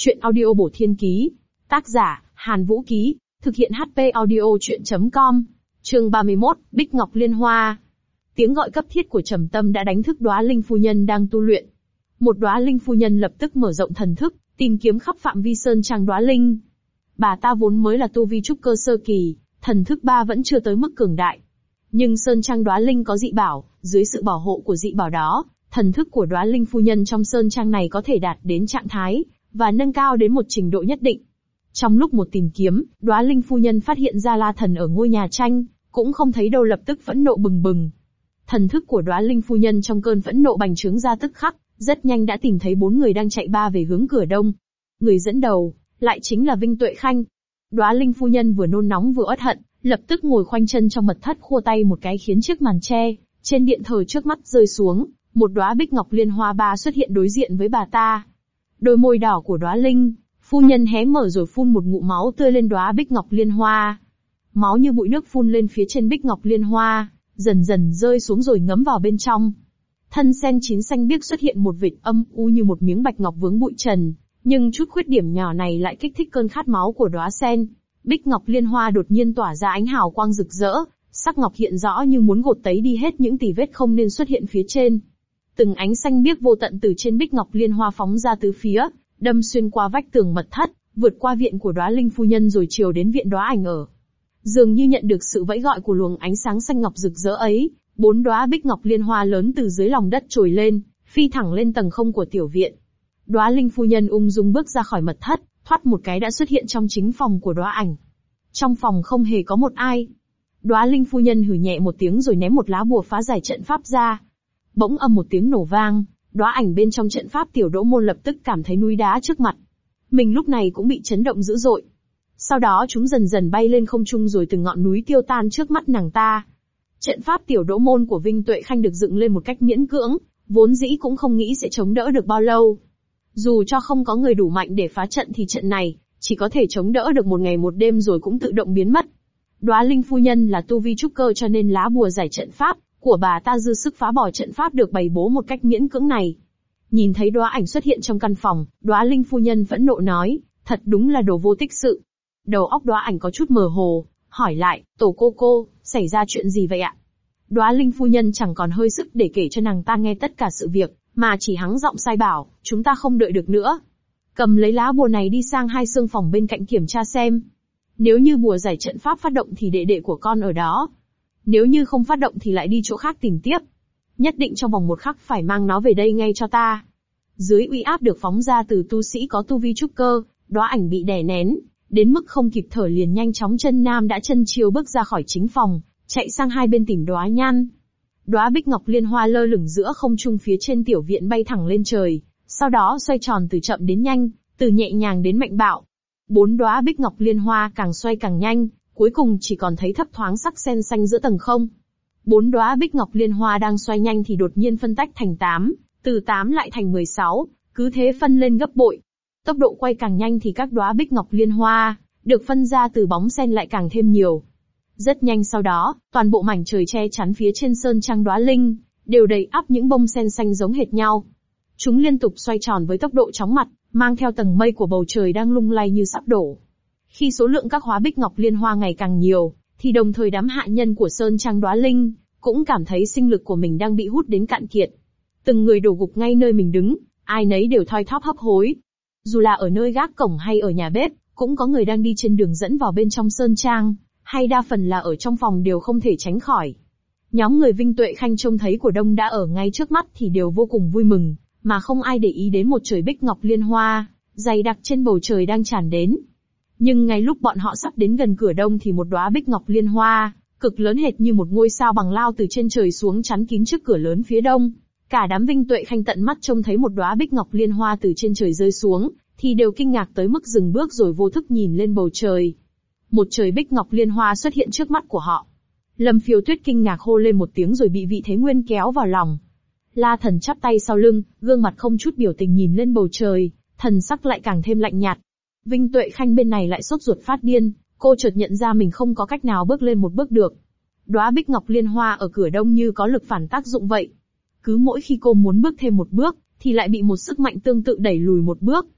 Chuyện audio bổ thiên ký. Tác giả, Hàn Vũ Ký. Thực hiện HP audio chuyện.com. Chương 31, Bích Ngọc Liên Hoa. Tiếng gọi cấp thiết của Trầm Tâm đã đánh thức Đóa Linh phu nhân đang tu luyện. Một Đóa Linh phu nhân lập tức mở rộng thần thức, tìm kiếm khắp phạm vi sơn trang Đóa Linh. Bà ta vốn mới là tu vi trúc cơ sơ kỳ, thần thức ba vẫn chưa tới mức cường đại. Nhưng sơn trang Đóa Linh có dị bảo, dưới sự bảo hộ của dị bảo đó, thần thức của Đóa Linh phu nhân trong sơn trang này có thể đạt đến trạng thái và nâng cao đến một trình độ nhất định. Trong lúc một tìm kiếm, Đóa Linh phu nhân phát hiện ra La Thần ở ngôi nhà tranh, cũng không thấy đâu, lập tức phẫn nộ bừng bừng. Thần thức của Đóa Linh phu nhân trong cơn phẫn nộ bành trướng ra tức khắc, rất nhanh đã tìm thấy 4 người đang chạy ba về hướng cửa đông. Người dẫn đầu lại chính là Vinh Tuệ Khanh. Đóa Linh phu nhân vừa nôn nóng vừa uất hận, lập tức ngồi khoanh chân trong mật thất, khua tay một cái khiến chiếc màn tre trên điện thờ trước mắt rơi xuống, một đóa Bích Ngọc Liên Hoa ba xuất hiện đối diện với bà ta. Đôi môi đỏ của Đóa Linh phu nhân hé mở rồi phun một ngụm máu tươi lên đóa Bích Ngọc Liên Hoa. Máu như bụi nước phun lên phía trên Bích Ngọc Liên Hoa, dần dần rơi xuống rồi ngấm vào bên trong. Thân sen chín xanh biếc xuất hiện một vệt âm u như một miếng bạch ngọc vướng bụi trần, nhưng chút khuyết điểm nhỏ này lại kích thích cơn khát máu của đóa sen. Bích Ngọc Liên Hoa đột nhiên tỏa ra ánh hào quang rực rỡ, sắc ngọc hiện rõ như muốn gột tấy đi hết những tì vết không nên xuất hiện phía trên. Từng ánh xanh biếc vô tận từ trên Bích Ngọc Liên Hoa phóng ra tứ phía, đâm xuyên qua vách tường mật thất, vượt qua viện của Đóa Linh phu nhân rồi chiều đến viện Đóa Ảnh ở. Dường như nhận được sự vẫy gọi của luồng ánh sáng xanh ngọc rực rỡ ấy, 4 đóa Bích Ngọc Liên Hoa lớn từ dưới lòng đất trồi lên, phi thẳng lên tầng không của tiểu viện. Đóa Linh phu nhân ung dung bước ra khỏi mật thất, thoát một cái đã xuất hiện trong chính phòng của Đóa Ảnh. Trong phòng không hề có một ai. Đóa Linh phu nhân hừ nhẹ một tiếng rồi ném một lá bùa phá giải trận pháp ra. Bỗng âm một tiếng nổ vang, Đóa Ảnh bên trong trận pháp tiểu đỗ môn lập tức cảm thấy núi đá trước mặt. Mình lúc này cũng bị chấn động dữ dội. Sau đó chúng dần dần bay lên không trung rồi từng ngọn núi tiêu tan trước mắt nàng ta. Trận pháp tiểu đỗ môn của Vinh Tuệ Khanh được dựng lên một cách miễn cưỡng, vốn dĩ cũng không nghĩ sẽ chống đỡ được bao lâu. Dù cho không có người đủ mạnh để phá trận thì trận này chỉ có thể chống đỡ được một ngày một đêm rồi cũng tự động biến mất. Đóa Linh phu nhân là tu vi trúc cơ cho nên lá bùa giải trận pháp của bà ta dư sức phá bỏ trận pháp được bày bố một cách miễn cưỡng này. Nhìn thấy Đóa Ảnh xuất hiện trong căn phòng, Đóa Linh phu nhân phẫn nộ nói, thật đúng là đồ vô tích sự. Đầu óc Đóa Ảnh có chút mờ hồ, hỏi lại, tổ cô, xảy ra chuyện gì vậy ạ? Đóa Linh phu nhân chẳng còn hơi sức để kể cho nàng ta nghe tất cả sự việc, mà chỉ hắng giọng sai bảo, chúng ta không đợi được nữa. Cầm lấy lá bùa này đi sang 2 xương phòng bên cạnh kiểm tra xem. Nếu như bùa giải trận pháp phát động thì đệ đệ của con ở đó. Nếu như không phát động thì lại đi chỗ khác tìm tiếp. Nhất định trong vòng 1 khắc phải mang nó về đây ngay cho ta. Dưới uy áp được phóng ra từ tu sĩ có tu vi trúc cơ, Đóa Ảnh bị đè nén, đến mức không kịp thở liền nhanh chóng chân nam đã chân chiêu bước ra khỏi chính phòng, chạy sang hai bên tìm Đóa Nhan. Đóa Bích Ngọc Liên Hoa lơ lửng giữa không trung phía trên tiểu viện bay thẳng lên trời, sau đó xoay tròn từ chậm đến nhanh, từ nhẹ nhàng đến mạnh bạo. 4 đóa Bích Ngọc Liên Hoa càng xoay càng nhanh, cuối cùng chỉ còn thấy thấp thoáng sắc sen xanh giữa tầng không. 4 đóa Bích Ngọc Liên Hoa đang xoay nhanh thì đột nhiên phân tách thành 8, từ 8 lại thành 16, cứ thế phân lên gấp bội. Tốc độ quay càng nhanh thì các đóa Bích Ngọc Liên Hoa được phân ra từ bóng sen lại càng thêm nhiều. Rất nhanh sau đó, toàn bộ mảnh trời che chắn phía trên sơn trang Đóa Linh đều đầy ắp những bông sen xanh giống hệt nhau. Chúng liên tục xoay tròn với tốc độ chóng mặt, mang theo tầng mây của bầu trời đang lung lay như sắp đổ. Khi số lượng các đóa Bích Ngọc Liên Hoa ngày càng nhiều, thì đồng thời đám hạ nhân của sơn trang Đóa Linh cũng cảm thấy sinh lực của mình đang bị hút đến cạn kiệt. Từng người đổ gục ngay nơi mình đứng, ai nấy đều thoi thóp hấp hối. Dù là ở nơi gác cổng hay ở nhà bếp, cũng có người đang đi trên đường dẫn vào bên trong sơn trang, hay đa phần là ở trong phòng đều không thể tránh khỏi. Nhóm người Vinh Tuệ Khanh trông thấy của đông đã ở ngay trước mắt thì đều vô cùng vui mừng, mà không ai để ý đến một trời Bích Ngọc Liên Hoa dày đặc trên bầu trời đang tràn đến. Nhưng ngay lúc bọn họ sắp đến gần cửa đông thì một đóa Bích Ngọc Liên Hoa cực lớn hệt như một ngôi sao bằng lao từ trên trời xuống chắn kín trước cửa lớn phía đông. Cả đám Vinh Tuệ Khanh tận mắt trông thấy một đóa Bích Ngọc Liên Hoa từ trên trời rơi xuống, thì đều kinh ngạc tới mức dừng bước rồi vô thức nhìn lên bầu trời. Một trời Bích Ngọc Liên Hoa xuất hiện trước mắt của họ. Lâm Phiêu Tuyết kinh ngạc hô lên một tiếng rồi bị Vị Thế Nguyên kéo vào lòng. La Thần chắp tay sau lưng, gương mặt không chút biểu tình nhìn lên bầu trời, thần sắc lại càng thêm lạnh nhạt. Vinh Tuệ Khanh bên này lại sốt ruột phát điên, cô chợt nhận ra mình không có cách nào bước lên một bước được. Đóa Bích Ngọc Liên Hoa ở cửa đông như có lực phản tác dụng vậy. Cứ mỗi khi cô muốn bước thêm một bước, thì lại bị một sức mạnh tương tự đẩy lùi một bước.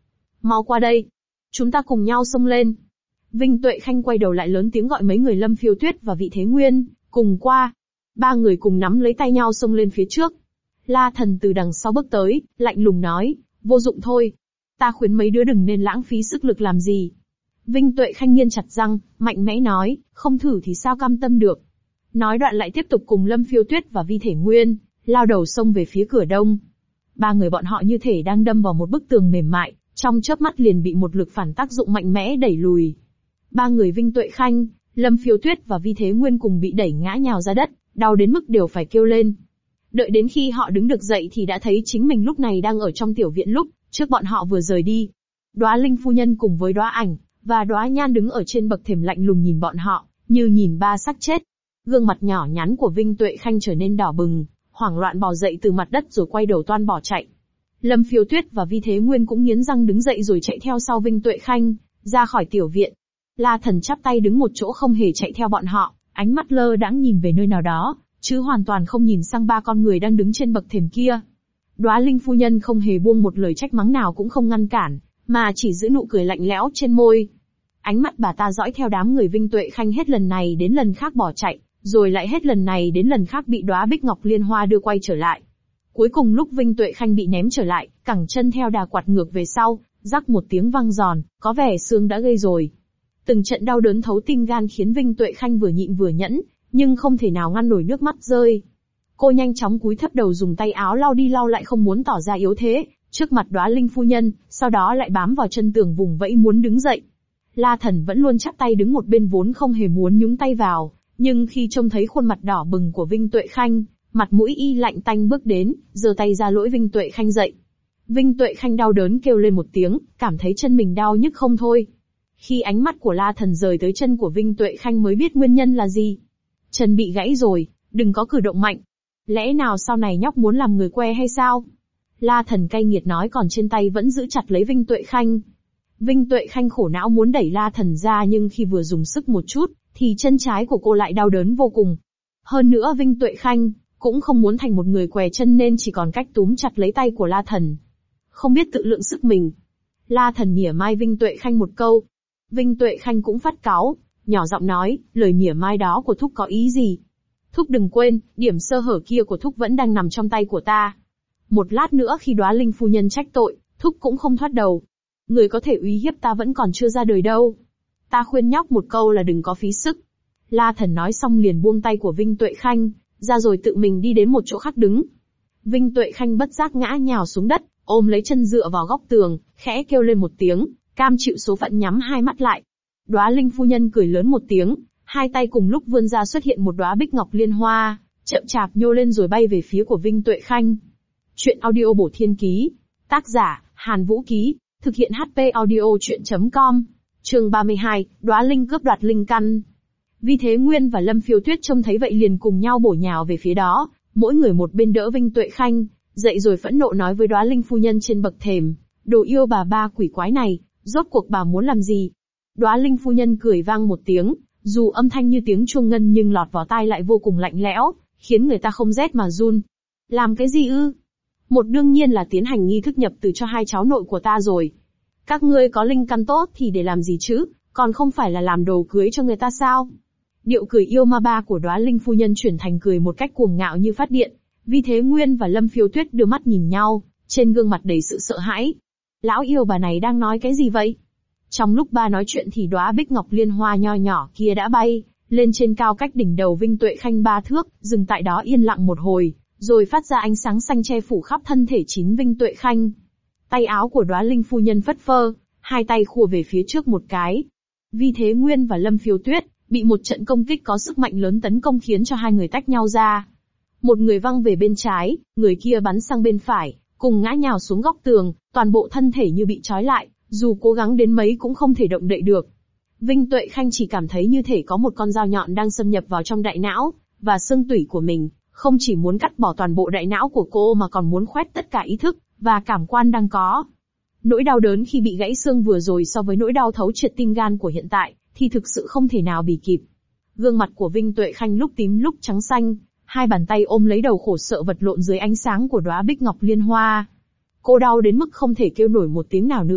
mau qua đây. Chúng ta cùng nhau xông lên. Vinh Tuệ Khanh quay đầu lại lớn tiếng gọi mấy người Lâm Phiêu Tuyết và Vị Thế Nguyên, cùng qua. Ba người cùng nắm lấy tay nhau xông lên phía trước. La Thần từ đằng sau bước tới, lạnh lùng nói, vô dụng thôi. Ta khuyến mấy đứa đừng nên lãng phí sức lực làm gì. Vinh Tuệ Khanh nghiến chặt răng, mạnh mẽ nói, không thử thì sao cam tâm được. Nói đoạn lại tiếp tục cùng Lâm Phiêu Tuyết và Vi Thể Nguyên, lao đầu xông về phía cửa đông. Ba người bọn họ như thể đang đâm vào một bức tường mềm mại, trong chớp mắt liền bị một lực phản tác dụng mạnh mẽ đẩy lùi. Ba người Vinh Tuệ Khanh, Lâm Phiêu Tuyết và Vi Thế Nguyên cùng bị đẩy ngã nhào ra đất, đau đến mức đều phải kêu lên. Đợi đến khi họ đứng được dậy thì đã thấy chính mình lúc này đang ở trong tiểu viện lúc trước bọn họ vừa rời đi. Đóa Linh phu nhân cùng với Đóa Ảnh và Đóa Nhan đứng ở trên bậc thềm lạnh lùng nhìn bọn họ, như nhìn ba xác chết. Gương mặt nhỏ nhắn của Vinh Tuệ Khanh trở nên đỏ bừng, hoảng loạn bò dậy từ mặt đất rồi quay đầu toan bỏ chạy. Lâm Phiêu Tuyết và Vi Thế Nguyên cũng nghiến răng đứng dậy rồi chạy theo sau Vinh Tuệ Khanh, ra khỏi tiểu viện. La Thần chắp tay đứng một chỗ không hề chạy theo bọn họ, ánh mắt lơ đãng nhìn về nơi nào đó, chứ hoàn toàn không nhìn sang ba con người đang đứng trên bậc thềm kia. Đóa Linh phu nhân không hề buông một lời trách mắng nào cũng không ngăn cản, mà chỉ giữ nụ cười lạnh lẽo trên môi. Ánh mắt bà ta dõi theo đám người Vinh Tuệ Khanh hết lần này đến lần khác bỏ chạy, rồi lại hết lần này đến lần khác bị Đóa Bích Ngọc Liên Hoa đưa quay trở lại. Cuối cùng lúc Vinh Tuệ Khanh bị ném trở lại, cẳng chân theo đà quạt ngược về sau, rắc một tiếng vang giòn, có vẻ xương đã gây rồi. Từng trận đau đớn thấu tim gan khiến Vinh Tuệ Khanh vừa nhịn vừa nhẫn, nhưng không thể nào ngăn nổi nước mắt rơi. Cô nhanh chóng cúi thấp đầu dùng tay áo lau đi lau lại không muốn tỏ ra yếu thế, trước mặt Đóa Linh phu nhân, sau đó lại bám vào chân tường vùng vẫy muốn đứng dậy. La Thần vẫn luôn chắp tay đứng một bên vốn không hề muốn nhúng tay vào, nhưng khi trông thấy khuôn mặt đỏ bừng của Vinh Tuệ Khanh, mặt mũi y lạnh tanh bước đến, giơ tay ra lỗi Vinh Tuệ Khanh dậy. Vinh Tuệ Khanh đau đớn kêu lên một tiếng, cảm thấy chân mình đau nhức không thôi. Khi ánh mắt của La Thần rời tới chân của Vinh Tuệ Khanh mới biết nguyên nhân là gì. Chân bị gãy rồi, đừng có cử động mạnh. Lẽ nào sau này nhóc muốn làm người que hay sao? La Thần cay nghiệt nói còn trên tay vẫn giữ chặt lấy Vinh Tuệ Khanh. Vinh Tuệ Khanh khổ não muốn đẩy La Thần ra nhưng khi vừa dùng sức một chút, thì chân trái của cô lại đau đớn vô cùng. Hơn nữa Vinh Tuệ Khanh cũng không muốn thành một người què chân nên chỉ còn cách túm chặt lấy tay của La Thần. Không biết tự lượng sức mình. La Thần mỉa mai Vinh Tuệ Khanh một câu. Vinh Tuệ Khanh cũng phát cáu, nhỏ giọng nói, lời mỉa mai đó của Thúc có ý gì? Thúc đừng quên, điểm sơ hở kia của Thúc vẫn đang nằm trong tay của ta. Một lát nữa khi Đóa Linh phu nhân trách tội, Thúc cũng không thoát đầu. Người có thể uy hiếp ta vẫn còn chưa ra đời đâu. Ta khuyên nhóc một câu là đừng có phí sức. La Thần nói xong liền buông tay của Vinh Tuệ Khanh, ra rồi tự mình đi đến một chỗ khác đứng. Vinh Tuệ Khanh bất giác ngã nhào xuống đất, ôm lấy chân dựa vào góc tường, khẽ kêu lên một tiếng, cam chịu số phận nhắm hai mắt lại. Đóa Linh phu nhân cười lớn một tiếng, hai tay cùng lúc vươn ra xuất hiện một đóa Bích Ngọc Liên Hoa, chậm chạp nhô lên rồi bay về phía của Vinh Tuệ Khanh. Chuyện audio bổ thiên ký. Tác giả, Hàn Vũ Ký. Thực hiện HP audio chuyện.com. Chương 32, Đóa Linh cướp đoạt linh căn. Vi Thế Nguyên và Lâm Phiêu Tuyết trông thấy vậy liền cùng nhau bổ nhào về phía đó, mỗi người một bên đỡ Vinh Tuệ Khanh, dậy rồi phẫn nộ nói với Đóa Linh phu nhân trên bậc thềm, đồ yêu bà ba quỷ quái này, rốt cuộc bà muốn làm gì? Đóa Linh phu nhân cười vang một tiếng, dù âm thanh như tiếng chuông ngân nhưng lọt vào tai lại vô cùng lạnh lẽo, khiến người ta không rét mà run. Làm cái gì ư? Một đương nhiên là tiến hành nghi thức nhập từ cho hai cháu nội của ta rồi. Các ngươi có linh căn tốt thì để làm gì chứ, còn không phải là làm đồ cưới cho người ta sao? Điệu cười yêu ma ba của Đóa Linh phu nhân chuyển thành cười một cách cuồng ngạo như phát điện. Vi Thế Nguyên và Lâm Phiêu Tuyết đưa mắt nhìn nhau, trên gương mặt đầy sự sợ hãi. Lão yêu bà này đang nói cái gì vậy? Trong lúc ba nói chuyện thì đóa Bích Ngọc Liên Hoa nho nhỏ kia đã bay lên trên cao cách đỉnh đầu Vinh Tuệ Khanh 3 thước, dừng tại đó yên lặng một hồi, rồi phát ra ánh sáng xanh che phủ khắp thân thể chín Vinh Tuệ Khanh. Tay áo của Đóa Linh phu nhân phất phơ, hai tay khua về phía trước một cái. Vi Thế Nguyên và Lâm Phiêu Tuyết bị một trận công kích có sức mạnh lớn tấn công khiến cho hai người tách nhau ra. Một người văng về bên trái, người kia bắn sang bên phải, cùng ngã nhào xuống góc tường, toàn bộ thân thể như bị trói lại, dù cố gắng đến mấy cũng không thể động đậy được. Vinh Tuệ Khanh chỉ cảm thấy như thể có một con dao nhọn đang xâm nhập vào trong đại não và xương tủy của mình, không chỉ muốn cắt bỏ toàn bộ đại não của cô mà còn muốn khoét tất cả ý thức và cảm quan đang có. Nỗi đau đớn khi bị gãy xương vừa rồi so với nỗi đau thấu triệt tim gan của hiện tại thì thực sự không thể nào bì kịp. Gương mặt của Vinh Tuệ Khanh lúc tím lúc trắng xanh, hai bàn tay ôm lấy đầu khổ sợ vật lộn dưới ánh sáng của đóa Bích Ngọc Liên Hoa. Cô đau đến mức không thể kêu nổi một tiếng nào nữa,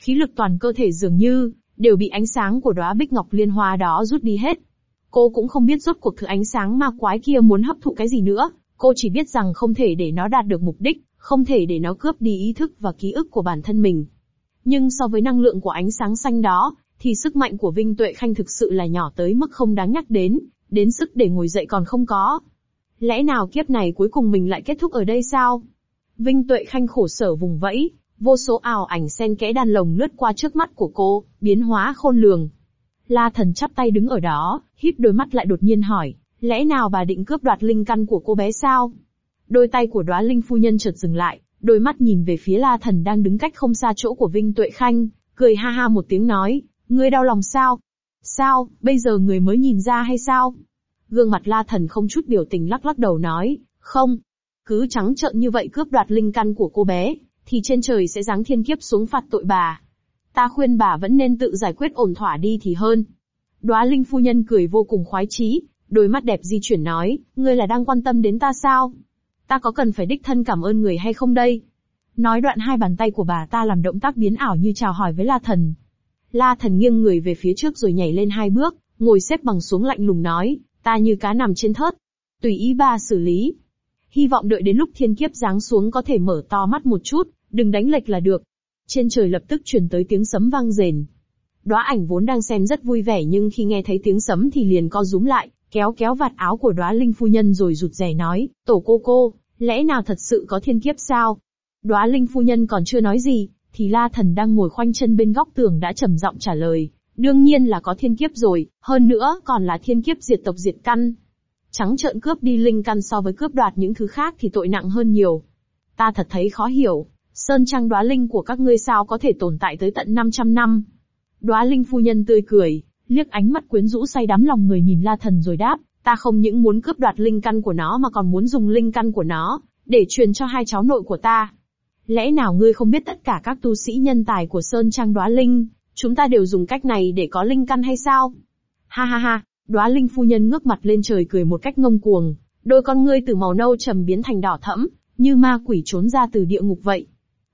Khí lực toàn cơ thể dường như đều bị ánh sáng của đóa bích ngọc liên hoa đó rút đi hết. Cô cũng không biết rốt cuộc thứ ánh sáng ma quái kia muốn hấp thụ cái gì nữa, cô chỉ biết rằng không thể để nó đạt được mục đích, không thể để nó cướp đi ý thức và ký ức của bản thân mình. Nhưng so với năng lượng của ánh sáng xanh đó, thì sức mạnh của Vinh Tuệ Khanh thực sự là nhỏ tới mức không đáng nhắc đến sức để ngồi dậy còn không có. Lẽ nào kiếp này cuối cùng mình lại kết thúc ở đây sao? Vinh Tuệ Khanh khổ sở vùng vẫy, vô số ảo ảnh xen kẽ đan lồng lướt qua trước mắt của cô, biến hóa khôn lường. La Thần chắp tay đứng ở đó, híp đôi mắt lại đột nhiên hỏi, lẽ nào bà định cướp đoạt linh căn của cô bé sao? Đôi tay của Đóa Linh phu nhân chợt dừng lại, đôi mắt nhìn về phía La Thần đang đứng cách không xa chỗ của Vinh Tuệ Khanh, cười ha ha một tiếng nói, ngươi đau lòng sao? Sao, bây giờ người mới nhìn ra hay sao? Gương mặt La Thần không chút biểu tình lắc lắc đầu nói, không. Cứ trắng trợn như vậy cướp đoạt linh căn của cô bé, thì trên trời sẽ giáng thiên kiếp xuống phạt tội bà. Ta khuyên bà vẫn nên tự giải quyết ổn thỏa đi thì hơn. Đóa Linh phu nhân cười vô cùng khoái chí, đôi mắt đẹp di chuyển nói, ngươi là đang quan tâm đến ta sao? Ta có cần phải đích thân cảm ơn người hay không đây? Nói đoạn hai bàn tay của bà ta làm động tác biến ảo như chào hỏi với La Thần. La Thần nghiêng người về phía trước rồi nhảy lên 2 bước, ngồi xếp bằng xuống lạnh lùng nói, ta như cá nằm trên thớt. Tùy ý bà xử lý. Hy vọng đợi đến lúc thiên kiếp giáng xuống có thể mở to mắt một chút, đừng đánh lệch là được. Trên trời lập tức truyền tới tiếng sấm vang rền. Đóa Ảnh vốn đang xem rất vui vẻ nhưng khi nghe thấy tiếng sấm thì liền co rúm lại, kéo kéo vạt áo của Đóa Linh phu nhân rồi rụt rè nói, tổ cô, lẽ nào thật sự có thiên kiếp sao? Đóa Linh phu nhân còn chưa nói gì, thì La Thần đang ngồi khoanh chân bên góc tường đã trầm giọng trả lời, đương nhiên là có thiên kiếp rồi, hơn nữa còn là thiên kiếp diệt tộc diệt căn. Trắng trợn cướp đi linh căn so với cướp đoạt những thứ khác thì tội nặng hơn nhiều. Ta thật thấy khó hiểu, sơn trang Đóa Linh của các ngươi sao có thể tồn tại tới tận 500 năm? Đóa Linh phu nhân tươi cười, liếc ánh mắt quyến rũ say đắm lòng người nhìn La Thần rồi đáp, ta không những muốn cướp đoạt linh căn của nó mà còn muốn dùng linh căn của nó để truyền cho 2 cháu nội của ta. Lẽ nào ngươi không biết tất cả các tu sĩ nhân tài của sơn trang Đóa Linh, chúng ta đều dùng cách này để có linh căn hay sao? Ha ha ha, Đóa Linh phu nhân ngước mặt lên trời cười một cách ngông cuồng, đôi con ngươi từ màu nâu trầm biến thành đỏ thẫm, như ma quỷ trốn ra từ địa ngục vậy.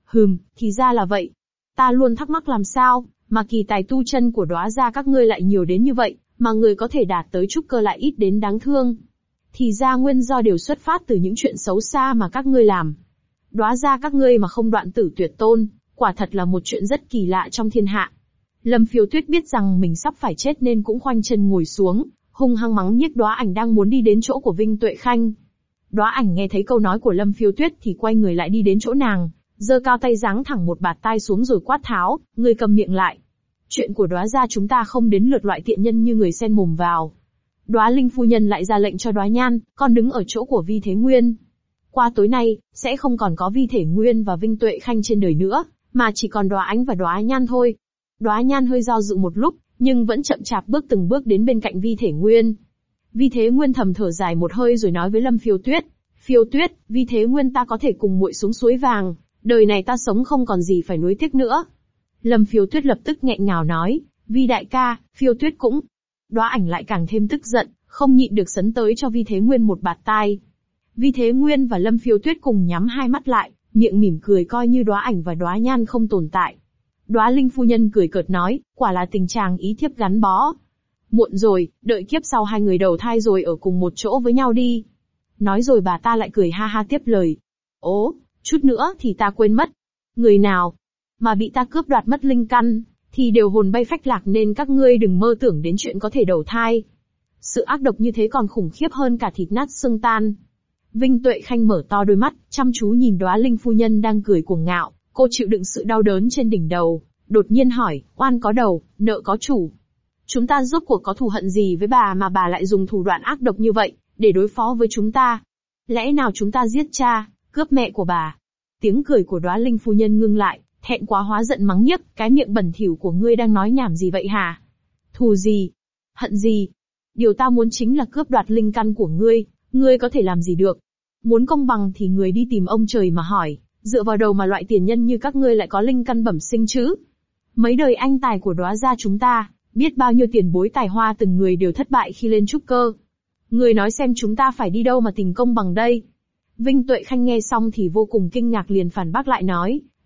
Thì ra là vậy. Ta luôn thắc mắc làm sao mà kỳ tài tu chân của Đóa gia các ngươi lại nhiều đến như vậy, mà người có thể đạt tới trúc cơ lại ít đến đáng thương. Thì ra nguyên do đều xuất phát từ những chuyện xấu xa mà các ngươi làm. Đóa gia các ngươi mà không đoạn tử tuyệt tôn, quả thật là một chuyện rất kỳ lạ trong thiên hạ. Lâm Phiêu Tuyết biết rằng mình sắp phải chết nên cũng khoanh chân ngồi xuống, hung hăng mắng nhiếc Đóa Ảnh đang muốn đi đến chỗ của Vinh Tuệ Khanh. Đóa Ảnh nghe thấy câu nói của Lâm Phiêu Tuyết thì quay người lại đi đến chỗ nàng, giơ cao tay giáng thẳng một bạt tai xuống rồi quát tháo, ngươi cầm miệng lại. Chuyện của Đóa gia chúng ta không đến lượt loại tiện nhân như người xen mồm vào. Đóa Linh phu nhân lại ra lệnh cho Đóa Nhan, con đứng ở chỗ của Vi Thế Nguyên. Qua tối nay, sẽ không còn có Vi Thể Nguyên và Vinh Tuệ Khanh trên đời nữa, mà chỉ còn Đóa Ánh và Đóa Nhan thôi. Đóa Nhan hơi do dự một lúc, nhưng vẫn chậm chạp bước từng bước đến bên cạnh Vi Thể Nguyên. Vi Thế Nguyên thầm thở dài một hơi rồi nói với Lâm Phiêu Tuyết, Phiêu Tuyết, Vi Thế Nguyên ta có thể cùng muội xuống suối vàng, đời này ta sống không còn gì phải nuối tiếc nữa. Lâm Phiêu Tuyết lập tức nghẹn ngào nói, Vi đại ca, Phiêu Tuyết cũng. Đóa Ảnh lại càng thêm tức giận, không nhịn được sấn tới cho Vi Thế Nguyên một bạt tai. Vi Thế Nguyên và Lâm Phiêu Tuyết cùng nhắm hai mắt lại, miệng mỉm cười coi như Đóa Ảnh và Đóa Nhan không tồn tại. Đóa Linh phu nhân cười cợt nói, quả là tình chàng ý thiếp gắn bó. Muộn rồi, đợi kiếp sau hai người đầu thai rồi ở cùng một chỗ với nhau đi. Nói rồi bà ta lại cười ha ha tiếp lời. Ố, chút nữa thì ta quên mất. Người nào mà bị ta cướp đoạt mất linh căn, thì đều hồn bay phách lạc nên các ngươi đừng mơ tưởng đến chuyện có thể đầu thai. Sự ác độc như thế còn khủng khiếp hơn cả thịt nát xương tan. Vinh Tuệ Khanh mở to đôi mắt, chăm chú nhìn Đóa Linh phu nhân đang cười cuồng ngạo, cô chịu đựng sự đau đớn trên đỉnh đầu, đột nhiên hỏi, oan có đầu, nợ có chủ. Chúng ta rốt cuộc có thù hận gì với bà mà bà lại dùng thủ đoạn ác độc như vậy, để đối phó với chúng ta? Lẽ nào chúng ta giết cha, cướp mẹ của bà? Tiếng cười của Đóa Linh phu nhân ngưng lại, thẹn quá hóa giận mắng nhiếc, cái miệng bẩn thỉu của ngươi đang nói nhảm gì vậy hả? Thù gì? Hận gì? Điều ta muốn chính là cướp đoạt linh căn của ngươi có thể làm gì được? Muốn công bằng thì người đi tìm ông trời mà hỏi, dựa vào đầu mà loại tiền nhân như các ngươi lại có linh căn bẩm sinh chứ? Mấy đời anh tài của Đóa gia chúng ta, biết bao nhiêu tiền bối tài hoa từng người đều thất bại khi lên trúc cơ. Người nói xem chúng ta phải đi đâu mà tìm công bằng đây? Vinh Tuệ Khanh nghe xong thì vô cùng kinh ngạc liền phản bác lại nói,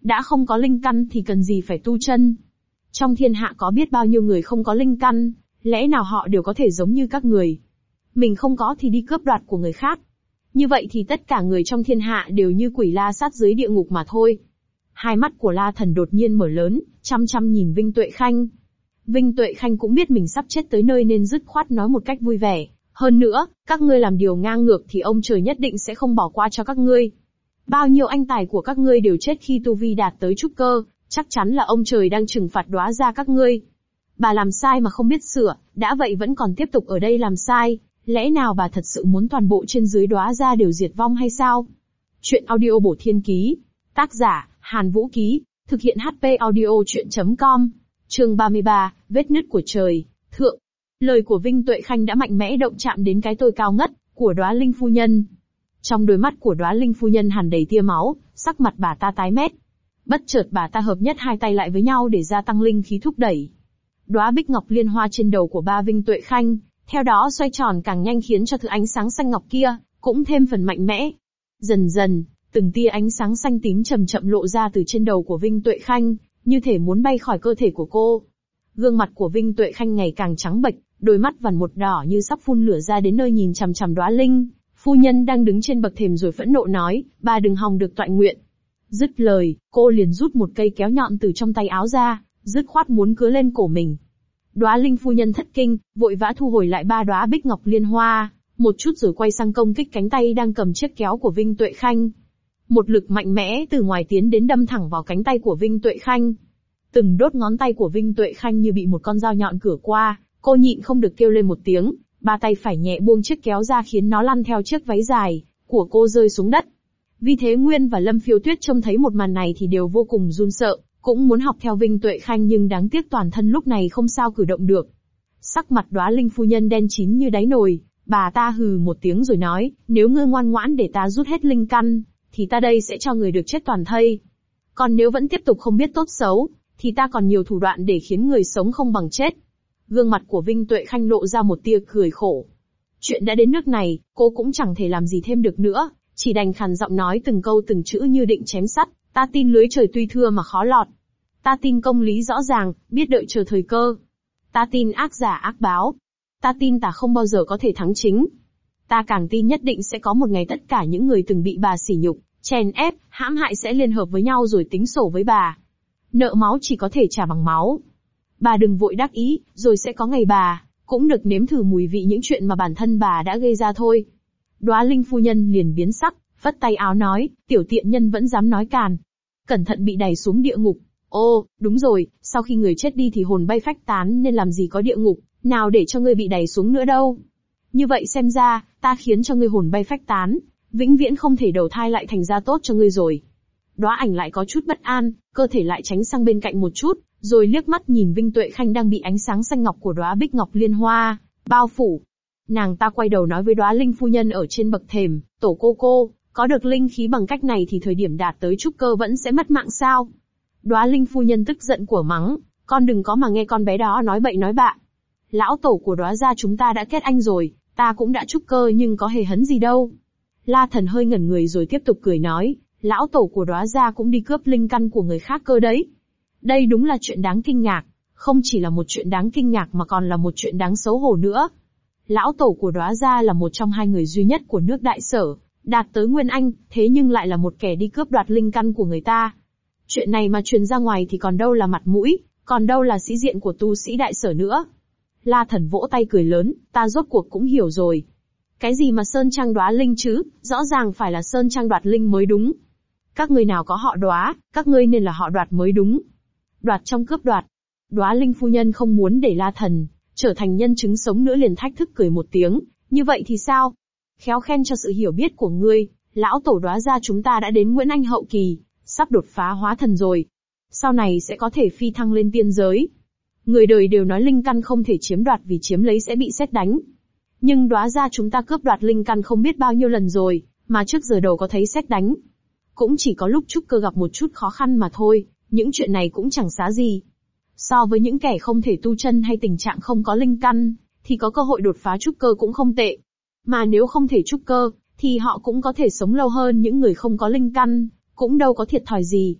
Đã không có linh căn thì cần gì phải tu chân. Trong thiên hạ có biết bao nhiêu người không có linh căn, lẽ nào họ đều có thể giống như các người. Mình không có thì đi cướp đoạt của người khác. Như vậy thì tất cả người trong thiên hạ đều như quỷ la sát dưới địa ngục mà thôi. Hai mắt của La Thần đột nhiên mở lớn, chăm chăm nhìn Vinh Tuệ Khanh. Vinh Tuệ Khanh cũng biết mình sắp chết tới nơi nên dứt khoát nói một cách vui vẻ. Hơn nữa, các ngươi làm điều ngang ngược thì ông trời nhất định sẽ không bỏ qua cho các ngươi. Bao nhiêu anh tài của các ngươi đều chết khi tu vi đạt tới trúc cơ, chắc chắn là ông trời đang trừng phạt đóa gia các ngươi. Bà làm sai mà không biết sửa, đã vậy vẫn còn tiếp tục ở đây làm sai, lẽ nào bà thật sự muốn toàn bộ trên dưới đóa gia đều diệt vong hay sao? Chuyện audio bổ thiên ký. Tác giả, Hàn Vũ Ký. Thực hiện HP audio chuyện.com. Chương 33, vết nứt của trời. Thượng. Lời của Vinh Tuệ Khanh đã mạnh mẽ động chạm đến cái tôi cao ngất của Đóa Linh phu nhân. Trong đôi mắt của Đóa Linh phu nhân hằn đầy tia máu, sắc mặt bà ta tái mét. Bất chợt bà ta hợp nhất hai tay lại với nhau để gia tăng linh khí thúc đẩy. Đóa bích ngọc liên hoa trên đầu của ba Vinh Tuệ Khanh, theo đó xoay tròn càng nhanh khiến cho thứ ánh sáng xanh ngọc kia cũng thêm phần mạnh mẽ. Dần dần, từng tia ánh sáng xanh tím chậm chậm lộ ra từ trên đầu của Vinh Tuệ Khanh, như thể muốn bay khỏi cơ thể của cô. Gương mặt của Vinh Tuệ Khanh ngày càng trắng bệch, đôi mắt vằn một đỏ như sắp phun lửa ra đến nơi, nhìn chằm chằm Đóa Linh phu nhân đang đứng trên bậc thềm rồi phẫn nộ nói, bà đừng hòng được toại nguyện. Dứt lời, cô liền rút một cây kéo nhọn từ trong tay áo ra, dứt khoát muốn cứa lên cổ mình. Đóa Linh phu nhân thất kinh, vội vã thu hồi lại ba đóa bích ngọc liên hoa, một chút rồi quay sang công kích cánh tay đang cầm chiếc kéo của Vinh Tuệ Khanh. Một lực mạnh mẽ từ ngoài tiến đến đâm thẳng vào cánh tay của Vinh Tuệ Khanh. Từng đốt ngón tay của Vinh Tuệ Khanh như bị một con dao nhọn cứa qua, cô nhịn không được kêu lên một tiếng, ba tay phải nhẹ buông chiếc kéo ra khiến nó lăn theo chiếc váy dài của cô rơi xuống đất. Vì Thế Nguyên và Lâm Phiêu Tuyết trông thấy một màn này thì đều vô cùng run sợ, cũng muốn học theo Vinh Tuệ Khanh nhưng đáng tiếc toàn thân lúc này không sao cử động được. Sắc mặt Đóa Linh phu nhân đen chín như đáy nồi, bà ta hừ một tiếng rồi nói, nếu ngươi ngoan ngoãn để ta rút hết linh căn, thì ta đây sẽ cho người được chết toàn thây. Còn nếu vẫn tiếp tục không biết tốt xấu, thì ta còn nhiều thủ đoạn để khiến người sống không bằng chết. Gương mặt của Vinh Tuệ Khanh lộ ra một tia cười khổ. Chuyện đã đến nước này, cô cũng chẳng thể làm gì thêm được nữa, chỉ đành khàn giọng nói từng câu từng chữ như định chém sắt, ta tin lưới trời tuy thưa mà khó lọt. Ta tin công lý rõ ràng, biết đợi chờ thời cơ. Ta tin ác giả ác báo. Ta tin ta không bao giờ có thể thắng chính. Ta càng tin nhất định sẽ có một ngày tất cả những người từng bị bà sỉ nhục, chèn ép, hãm hại sẽ liên hợp với nhau rồi tính sổ với bà. Nợ máu chỉ có thể trả bằng máu. Bà đừng vội đắc ý, rồi sẽ có ngày bà cũng được nếm thử mùi vị những chuyện mà bản thân bà đã gây ra thôi. Đóa Linh phu nhân liền biến sắc, phất tay áo nói, tiểu tiện nhân vẫn dám nói càn. Cẩn thận bị đày xuống địa ngục. Ô, đúng rồi, sau khi người chết đi thì hồn bay phách tán nên làm gì có địa ngục, nào để cho ngươi bị đày xuống nữa đâu. Như vậy xem ra, ta khiến cho ngươi hồn bay phách tán, vĩnh viễn không thể đầu thai lại thành ra tốt cho ngươi rồi. Đóa Ảnh lại có chút bất an, cơ thể lại tránh sang bên cạnh một chút, rồi liếc mắt nhìn Vinh Tuệ Khanh đang bị ánh sáng xanh ngọc của đóa bích ngọc liên hoa bao phủ. Nàng ta quay đầu nói với Đóa Linh phu nhân ở trên bậc thềm, tổ cô, có được linh khí bằng cách này thì thời điểm đạt tới trúc cơ vẫn sẽ mất mạng sao? Đóa Linh phu nhân tức giận của mắng, con đừng có mà nghe con bé đó nói bậy nói bạ. Lão tổ của Đóa gia chúng ta đã kết anh rồi, ta cũng đã trúc cơ nhưng có hề hấn gì đâu. La Thần hơi ngẩn người rồi tiếp tục cười nói, lão tổ của Đóa gia cũng đi cướp linh căn của người khác cơ đấy. Đây đúng là chuyện đáng kinh ngạc, không chỉ là một chuyện đáng kinh ngạc mà còn là một chuyện đáng xấu hổ nữa. Lão tổ của Đóa gia là một trong hai người duy nhất của nước Đại Sở, đạt tới Nguyên Anh, thế nhưng lại là một kẻ đi cướp đoạt linh căn của người ta. Chuyện này mà truyền ra ngoài thì còn đâu là mặt mũi, còn đâu là sĩ diện của tu sĩ Đại Sở nữa. La Thần vỗ tay cười lớn, ta rốt cuộc cũng hiểu rồi. Cái gì mà Sơn Trang Đóa Linh chứ, rõ ràng phải là Sơn Trang Đoạt Linh mới đúng. Các ngươi nào có họ Đóa, các ngươi nên là họ Đoạt mới đúng. Đoạt trong cướp đoạt. Đóa Linh phu nhân không muốn để La Thần trở thành nhân chứng sống nữa liền thách thức cười một tiếng, như vậy thì sao? Khéo khen cho sự hiểu biết của ngươi, lão tổ Đóa gia chúng ta đã đến Nguyên Anh hậu kỳ, sắp đột phá hóa thần rồi. Sau này sẽ có thể phi thăng lên tiên giới. Người đời đều nói linh căn không thể chiếm đoạt vì chiếm lấy sẽ bị sét đánh. Nhưng Đóa gia chúng ta cướp đoạt linh căn không biết bao nhiêu lần rồi, mà trước giờ đâu có thấy sét đánh. Cũng chỉ có lúc trúc cơ gặp một chút khó khăn mà thôi, những chuyện này cũng chẳng xá gì. So với những kẻ không thể tu chân hay tình trạng không có linh căn, thì có cơ hội đột phá trúc cơ cũng không tệ. Mà nếu không thể trúc cơ, thì họ cũng có thể sống lâu hơn những người không có linh căn, cũng đâu có thiệt thòi gì.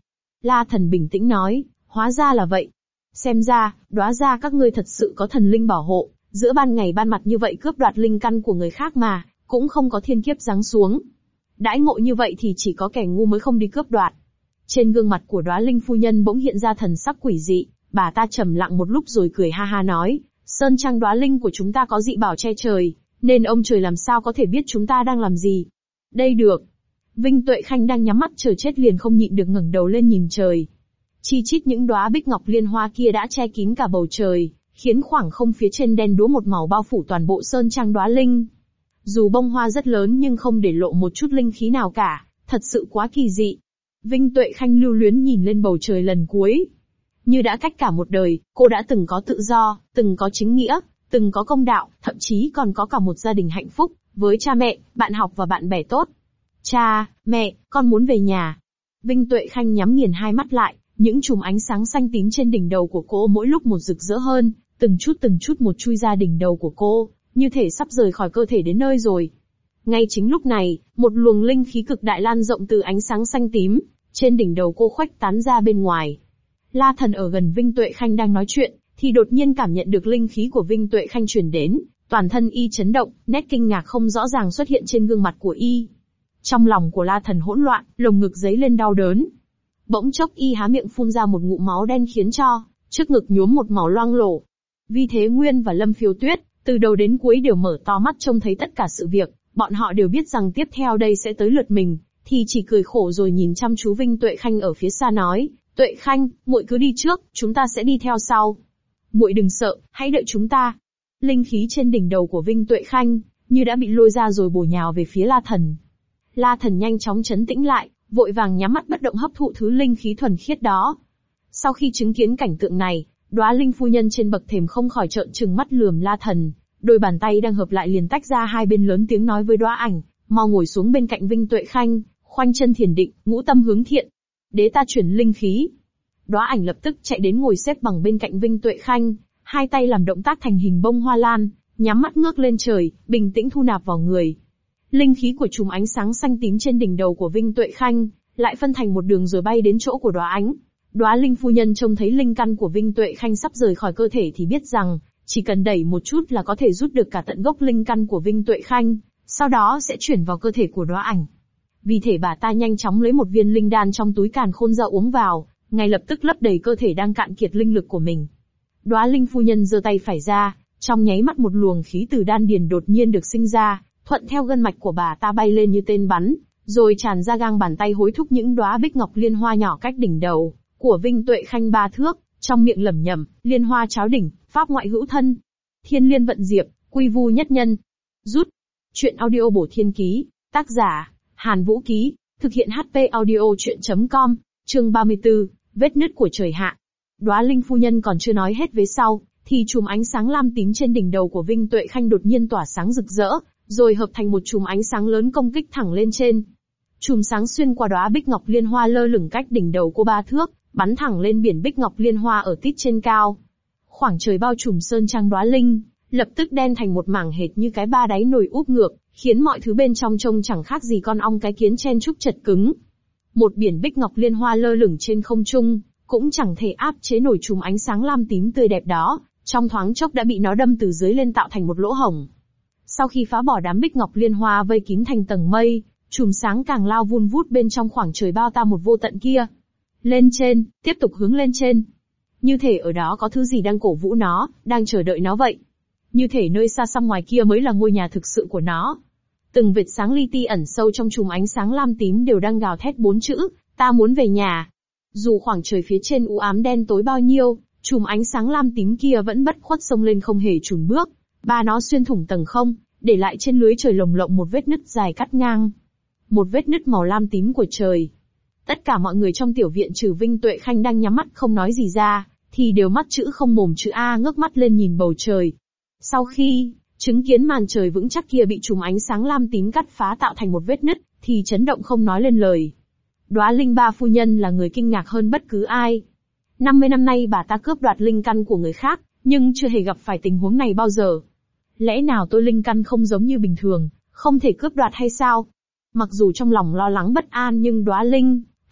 La Thần bình tĩnh nói, hóa ra là vậy. Xem ra, đóa ra các ngươi thật sự có thần linh bảo hộ, giữa ban ngày ban mặt như vậy cướp đoạt linh căn của người khác mà, cũng không có thiên kiếp giáng xuống. Đãi ngộ như vậy thì chỉ có kẻ ngu mới không đi cướp đoạt. Trên gương mặt của đóa linh phu nhân bỗng hiện ra thần sắc quỷ dị, bà ta trầm lặng một lúc rồi cười ha ha nói, sơn trang đóa linh của chúng ta có dị bảo che trời, nên ông trời làm sao có thể biết chúng ta đang làm gì. Đây được. Vinh Tuệ Khanh đang nhắm mắt chờ chết liền không nhịn được ngẩng đầu lên nhìn trời. Chi chít những đóa bích ngọc liên hoa kia đã che kín cả bầu trời, khiến khoảng không phía trên đen đúa một màu bao phủ toàn bộ sơn trang đóa linh. Dù bông hoa rất lớn nhưng không để lộ một chút linh khí nào cả, thật sự quá kỳ dị. Vinh Tuệ Khanh lưu luyến nhìn lên bầu trời lần cuối. Như đã cách cả một đời, cô đã từng có tự do, từng có chính nghĩa, từng có công đạo, thậm chí còn có cả một gia đình hạnh phúc, với cha mẹ, bạn học và bạn bè tốt. Cha, mẹ, con muốn về nhà. Vinh Tuệ Khanh nhắm nghiền hai mắt lại, những chùm ánh sáng xanh tím trên đỉnh đầu của cô mỗi lúc một rực rỡ hơn, từng chút một chui ra đỉnh đầu của cô, như thể sắp rời khỏi cơ thể đến nơi rồi. Ngay chính lúc này, một luồng linh khí cực đại lan rộng từ ánh sáng xanh tím, trên đỉnh đầu cô khuếch tán ra bên ngoài. La Thần ở gần Vinh Tuệ Khanh đang nói chuyện, thì đột nhiên cảm nhận được linh khí của Vinh Tuệ Khanh truyền đến, toàn thân y chấn động, nét kinh ngạc không rõ ràng xuất hiện trên gương mặt của y. Trong lòng của La Thần hỗn loạn, lồng ngực dấy lên đau đớn. Bỗng chốc y há miệng phun ra một ngụm máu đen khiến cho trước ngực nhuốm một màu loang lổ. Vi Thế Nguyên và Lâm Phiêu Tuyết, từ đầu đến cuối đều mở to mắt trông thấy tất cả sự việc, bọn họ đều biết rằng tiếp theo đây sẽ tới lượt mình, thì chỉ cười khổ rồi nhìn chăm chú Vinh Tuệ Khanh ở phía xa nói, Tuệ Khanh, muội cứ đi trước, chúng ta sẽ đi theo sau. Muội đừng sợ, hãy đợi chúng ta. Linh khí trên đỉnh đầu của Vinh Tuệ Khanh, như đã bị lôi ra rồi bổ nhào về phía La Thần. La Thần nhanh chóng trấn tĩnh lại, vội vàng nhắm mắt bất động hấp thụ thứ linh khí thuần khiết đó. Sau khi chứng kiến cảnh tượng này, đóa linh phu nhân trên bậc thềm không khỏi trợn trừng mắt lườm La Thần, đôi bàn tay đang hợp lại liền tách ra hai bên lớn tiếng nói với đóa ảnh, mau ngồi xuống bên cạnh Vinh Tuệ Khanh, khoanh chân thiền định, ngũ tâm hướng thiện. Đế ta chuyển linh khí. Đóa ảnh lập tức chạy đến ngồi xếp bằng bên cạnh Vinh Tuệ Khanh, hai tay làm động tác thành hình bông hoa lan, nhắm mắt ngước lên trời, bình tĩnh thu nạp vào người. Linh khí của chùm ánh sáng xanh tím trên đỉnh đầu của Vinh Tuệ Khanh, lại phân thành một đường rồi bay đến chỗ của đóa ánh. Đóa linh phu nhân trông thấy linh căn của Vinh Tuệ Khanh sắp rời khỏi cơ thể thì biết rằng, chỉ cần đẩy một chút là có thể rút được cả tận gốc linh căn của Vinh Tuệ Khanh, sau đó sẽ chuyển vào cơ thể của đóa ảnh. Vì thể bà ta nhanh chóng lấy một viên linh đan trong túi càn khôn ra uống vào, ngay lập tức lấp đầy cơ thể đang cạn kiệt linh lực của mình. Đóa linh phu nhân giơ tay phải ra, trong nháy mắt một luồng khí từ đan điền đột nhiên được sinh ra, thuận theo gân mạch của bà ta bay lên như tên bắn, rồi tràn ra gang bàn tay hối thúc những đóa bích ngọc liên hoa nhỏ cách đỉnh đầu của Vinh Tuệ Khanh 3 thước, trong miệng lẩm nhẩm, liên hoa cháo đỉnh, pháp ngoại hữu thân, thiên liên vận diệp, quy vu nhất nhân. Rút. Chuyện audio bổ thiên ký, tác giả Hàn Vũ Ký, thực hiện HP audio chuyện.com, chương 34, vết nứt của trời hạ. Đóa linh phu nhân còn chưa nói hết vế sau, thì chùm ánh sáng lam tím trên đỉnh đầu của Vinh Tuệ Khanh đột nhiên tỏa sáng rực rỡ, rồi hợp thành một chùm ánh sáng lớn công kích thẳng lên trên. Chùm sáng xuyên qua đóa bích ngọc liên hoa lơ lửng cách đỉnh đầu cô 3 thước, bắn thẳng lên biển bích ngọc liên hoa ở tít trên cao. Khoảng trời bao trùm sơn trang đóa linh, lập tức đen thành một mảng hệt như cái ba đáy nồi úp ngược, khiến mọi thứ bên trong trông chẳng khác gì con ong cái kiến chen chúc chật cứng. Một biển bích ngọc liên hoa lơ lửng trên không trung, cũng chẳng thể áp chế nổi chùm ánh sáng lam tím tươi đẹp đó, trong thoáng chốc đã bị nó đâm từ dưới lên tạo thành một lỗ hổng. Sau khi phá bỏ đám bích ngọc liên hoa vây kín thành tầng mây, chùm sáng càng lao vun vút bên trong khoảng trời bao ta một vô tận kia. Lên trên, tiếp tục hướng lên trên. Như thể ở đó có thứ gì đang cổ vũ nó, đang chờ đợi nó vậy. Như thể nơi xa xăm ngoài kia mới là ngôi nhà thực sự của nó. Từng vệt sáng li ti ẩn sâu trong chùm ánh sáng lam tím đều đang gào thét 4 chữ, ta muốn về nhà. Dù khoảng trời phía trên u ám đen tối bao nhiêu, chùm ánh sáng lam tím kia vẫn bất khuất xông lên không hề chùn bước. Ba nó xuyên thủng tầng không, để lại trên lưới trời lồng lộng một vết nứt dài cắt ngang. Một vết nứt màu lam tím của trời. Tất cả mọi người trong tiểu viện trừ Vinh Tuệ Khanh đang nhắm mắt không nói gì ra, thì đều mắt chữ không mồm chữ A ngước mắt lên nhìn bầu trời. Sau khi chứng kiến màn trời vững chắc kia bị chùm ánh sáng lam tím cắt phá tạo thành một vết nứt, thì chấn động không nói lên lời. Đóa linh ba phu nhân là người kinh ngạc hơn bất cứ ai. 50 năm nay bà ta cướp đoạt linh căn của người khác, nhưng chưa hề gặp phải tình huống này bao giờ. Lẽ nào tôi linh căn không giống như bình thường, không thể cướp đoạt hay sao? Mặc dù trong lòng lo lắng bất an nhưng đóa linh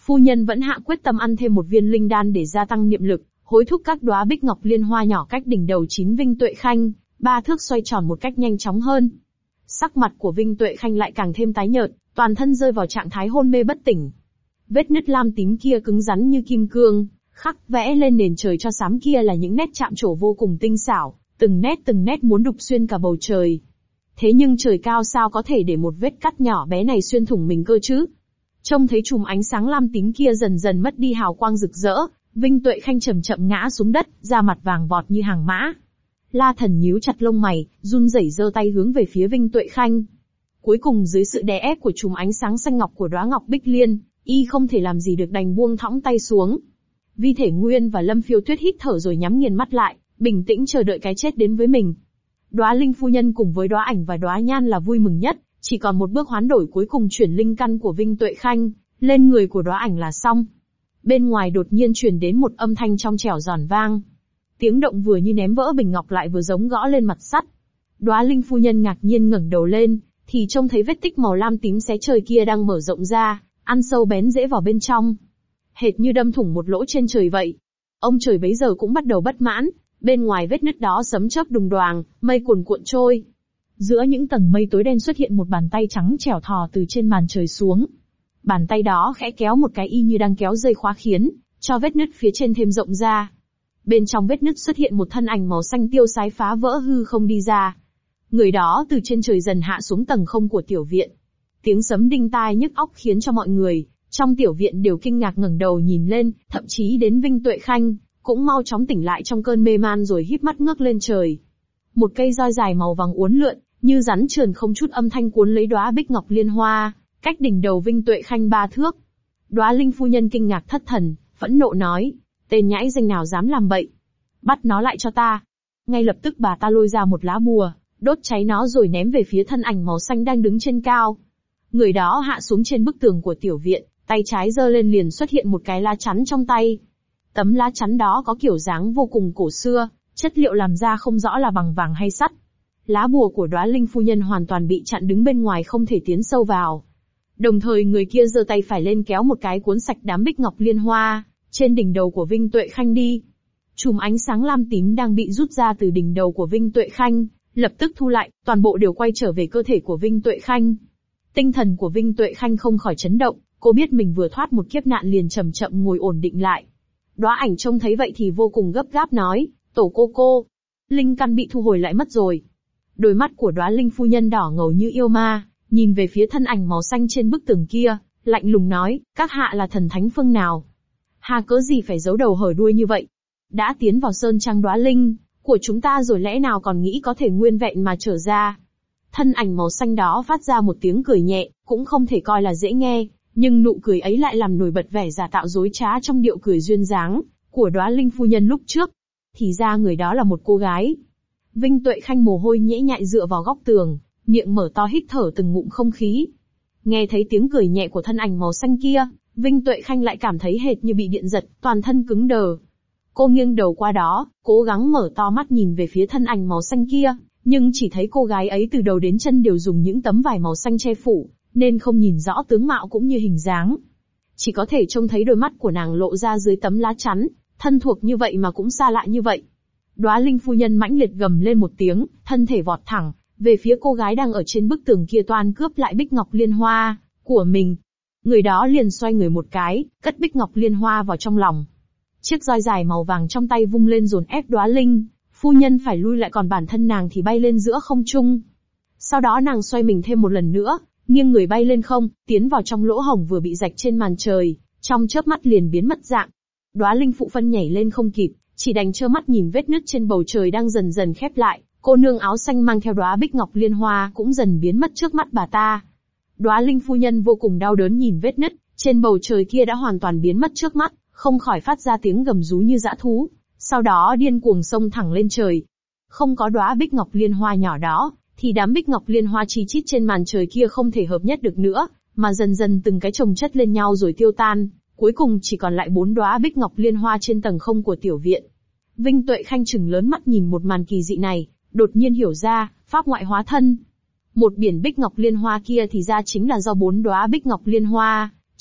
phu nhân vẫn hạ quyết tâm ăn thêm một viên linh đan để gia tăng niệm lực, hối thúc các đóa bích ngọc liên hoa nhỏ cách đỉnh đầu 9 Vinh Tuệ Khanh, 3 thước xoay tròn một cách nhanh chóng hơn. Sắc mặt của Vinh Tuệ Khanh lại càng thêm tái nhợt, toàn thân rơi vào trạng thái hôn mê bất tỉnh. Vết nứt lam tím kia cứng rắn như kim cương, khắc vẽ lên nền trời cho xám kia là những nét chạm trổ vô cùng tinh xảo, từng nét muốn đục xuyên cả bầu trời. Thế nhưng trời cao sao có thể để một vết cắt nhỏ bé này xuyên thủng mình cơ chứ? Trông thấy chùm ánh sáng lam tím kia dần dần mất đi hào quang rực rỡ, Vinh Tuệ Khanh chậm chậm ngã xuống đất, da mặt vàng vọt như hàng mã. La Thần nhíu chặt lông mày, run rẩy giơ tay hướng về phía Vinh Tuệ Khanh. Cuối cùng dưới sự đè ép của chùm ánh sáng xanh ngọc của đóa ngọc bích liên, y không thể làm gì được đành buông thõng tay xuống. Vi Thể Nguyên và Lâm Phiêu Tuyết hít thở rồi nhắm nghiền mắt lại, bình tĩnh chờ đợi cái chết đến với mình. Đóa Linh phu nhân cùng với Đóa Ảnh và Đóa Nhan là vui mừng nhất, chỉ còn một bước hoán đổi cuối cùng chuyển linh căn của Vinh Tuệ Khanh lên người của Đóa Ảnh là xong. Bên ngoài đột nhiên truyền đến một âm thanh trong trẻo giòn vang. Tiếng động vừa như ném vỡ bình ngọc lại vừa giống gõ lên mặt sắt. Đóa Linh phu nhân ngạc nhiên ngẩng đầu lên, thì trông thấy vết tích màu lam tím xé trời kia đang mở rộng ra, ăn sâu bén rễ vào bên trong. Hệt như đâm thủng một lỗ trên trời vậy. Ông trời bấy giờ cũng bắt đầu bất mãn, bên ngoài vết nứt đó sấm chớp đùng đoàng, mây cuồn cuộn trôi. Giữa những tầng mây tối đen xuất hiện một bàn tay trắng trẻo thò từ trên màn trời xuống. Bàn tay đó khẽ kéo một cái y như đang kéo dây khóa khiến cho vết nứt phía trên thêm rộng ra. Bên trong vết nứt xuất hiện một thân ảnh màu xanh tiêu sái phá vỡ hư không đi ra. Người đó từ trên trời dần hạ xuống tầng không của tiểu viện. Tiếng sấm đinh tai nhức óc khiến cho mọi người trong tiểu viện đều kinh ngạc ngẩng đầu nhìn lên, thậm chí đến Vinh Tuệ Khanh cũng mau chóng tỉnh lại trong cơn mê man rồi híp mắt ngước lên trời. Một cây roi dài màu vàng uốn lượn, như rắn trườn không chút âm thanh cuốn lấy đóa bích ngọc liên hoa, cách đỉnh đầu Vinh Tuệ Khanh 3 thước. Đóa Linh phu nhân kinh ngạc thất thần, phẫn nộ nói, tên nhãi danh nào dám làm bậy, bắt nó lại cho ta. Ngay lập tức bà ta lôi ra một lá bùa, đốt cháy nó rồi ném về phía thân ảnh màu xanh đang đứng trên cao. Người đó hạ xuống trên bức tường của tiểu viện, tay trái giơ lên liền xuất hiện một cái lá chắn trong tay. Tấm lá chắn đó có kiểu dáng vô cùng cổ xưa, chất liệu làm ra không rõ là bằng vàng hay sắt. Lá bùa của Đóa Linh phu nhân hoàn toàn bị chặn đứng bên ngoài không thể tiến sâu vào. Đồng thời người kia giơ tay phải lên kéo một cái cuốn sạch đám bích ngọc liên hoa trên đỉnh đầu của Vinh Tuệ Khanh đi. Chùm ánh sáng lam tím đang bị rút ra từ đỉnh đầu của Vinh Tuệ Khanh, lập tức thu lại, toàn bộ đều quay trở về cơ thể của Vinh Tuệ Khanh. Tinh thần của Vinh Tuệ Khanh không khỏi chấn động, cô biết mình vừa thoát một kiếp nạn liền chậm chậm ngồi ổn định lại. Đóa Ảnh trông thấy vậy thì vô cùng gấp gáp nói, tổ cô, linh căn bị thu hồi lại mất rồi. Đôi mắt của Đóa Linh phu nhân đỏ ngầu như yêu ma, nhìn về phía thân ảnh màu xanh trên bức tường kia, lạnh lùng nói, các hạ là thần thánh phương nào? Hà cớ gì phải giấu đầu hở đuôi như vậy? Đã tiến vào sơn trang Đóa Linh của chúng ta rồi lẽ nào còn nghĩ có thể nguyên vẹn mà trở ra? Thân ảnh màu xanh đó phát ra một tiếng cười nhẹ, cũng không thể coi là dễ nghe, nhưng nụ cười ấy lại làm nổi bật vẻ giả tạo dối trá trong điệu cười duyên dáng của Đóa Linh phu nhân lúc trước. Thì ra người đó là một cô gái. Vinh Tuệ Khanh mồ hôi nhễ nhại dựa vào góc tường, miệng mở to hít thở từng ngụm không khí. Nghe thấy tiếng cười nhẹ của thân ảnh màu xanh kia, Vinh Tuệ Khanh lại cảm thấy hệt như bị điện giật, toàn thân cứng đờ. Cô nghiêng đầu qua đó, cố gắng mở to mắt nhìn về phía thân ảnh màu xanh kia, nhưng chỉ thấy cô gái ấy từ đầu đến chân đều dùng những tấm vải màu xanh che phủ, nên không nhìn rõ tướng mạo cũng như hình dáng. Chỉ có thể trông thấy đôi mắt của nàng lộ ra dưới tấm lá chắn, thân thuộc như vậy mà cũng xa lạ như vậy. Đóa Linh phu nhân mãnh liệt gầm lên một tiếng, thân thể vọt thẳng về phía cô gái đang ở trên bức tường kia toan cướp lại bích ngọc liên hoa của mình. Người đó liền xoay người một cái, cất bích ngọc liên hoa vào trong lòng. Chiếc roi dài màu vàng trong tay vung lên dồn ép Đóa Linh phu nhân phải lui lại, còn bản thân nàng thì bay lên giữa không trung. Sau đó nàng xoay mình thêm một lần nữa, nghiêng người bay lên không, tiến vào trong lỗ hổng vừa bị rạch trên màn trời, trong chớp mắt liền biến mất dạng. Đóa Linh phụ phân nhảy lên không kịp, chỉ đành trơ mắt nhìn vết nứt trên bầu trời đang dần dần khép lại, cô nương áo xanh mang theo đóa bích ngọc liên hoa cũng dần biến mất trước mắt bà ta. Đóa Linh phu nhân vô cùng đau đớn nhìn vết nứt trên bầu trời kia đã hoàn toàn biến mất trước mắt, không khỏi phát ra tiếng gầm rú như dã thú, sau đó điên cuồng xông thẳng lên trời. Không có đóa bích ngọc liên hoa nhỏ đó, thì đám bích ngọc liên hoa chi chít trên màn trời kia không thể hợp nhất được nữa, mà dần dần từng cái chồng chất lên nhau rồi tiêu tan, cuối cùng chỉ còn lại 4 đóa bích ngọc liên hoa trên tầng không của tiểu viện. Vinh Tuệ Khanh trừng lớn mắt nhìn một màn kỳ dị này, đột nhiên hiểu ra, pháp ngoại hóa thân. Một biển bích ngọc liên hoa kia thì ra chính là do 4 đóa bích ngọc liên hoa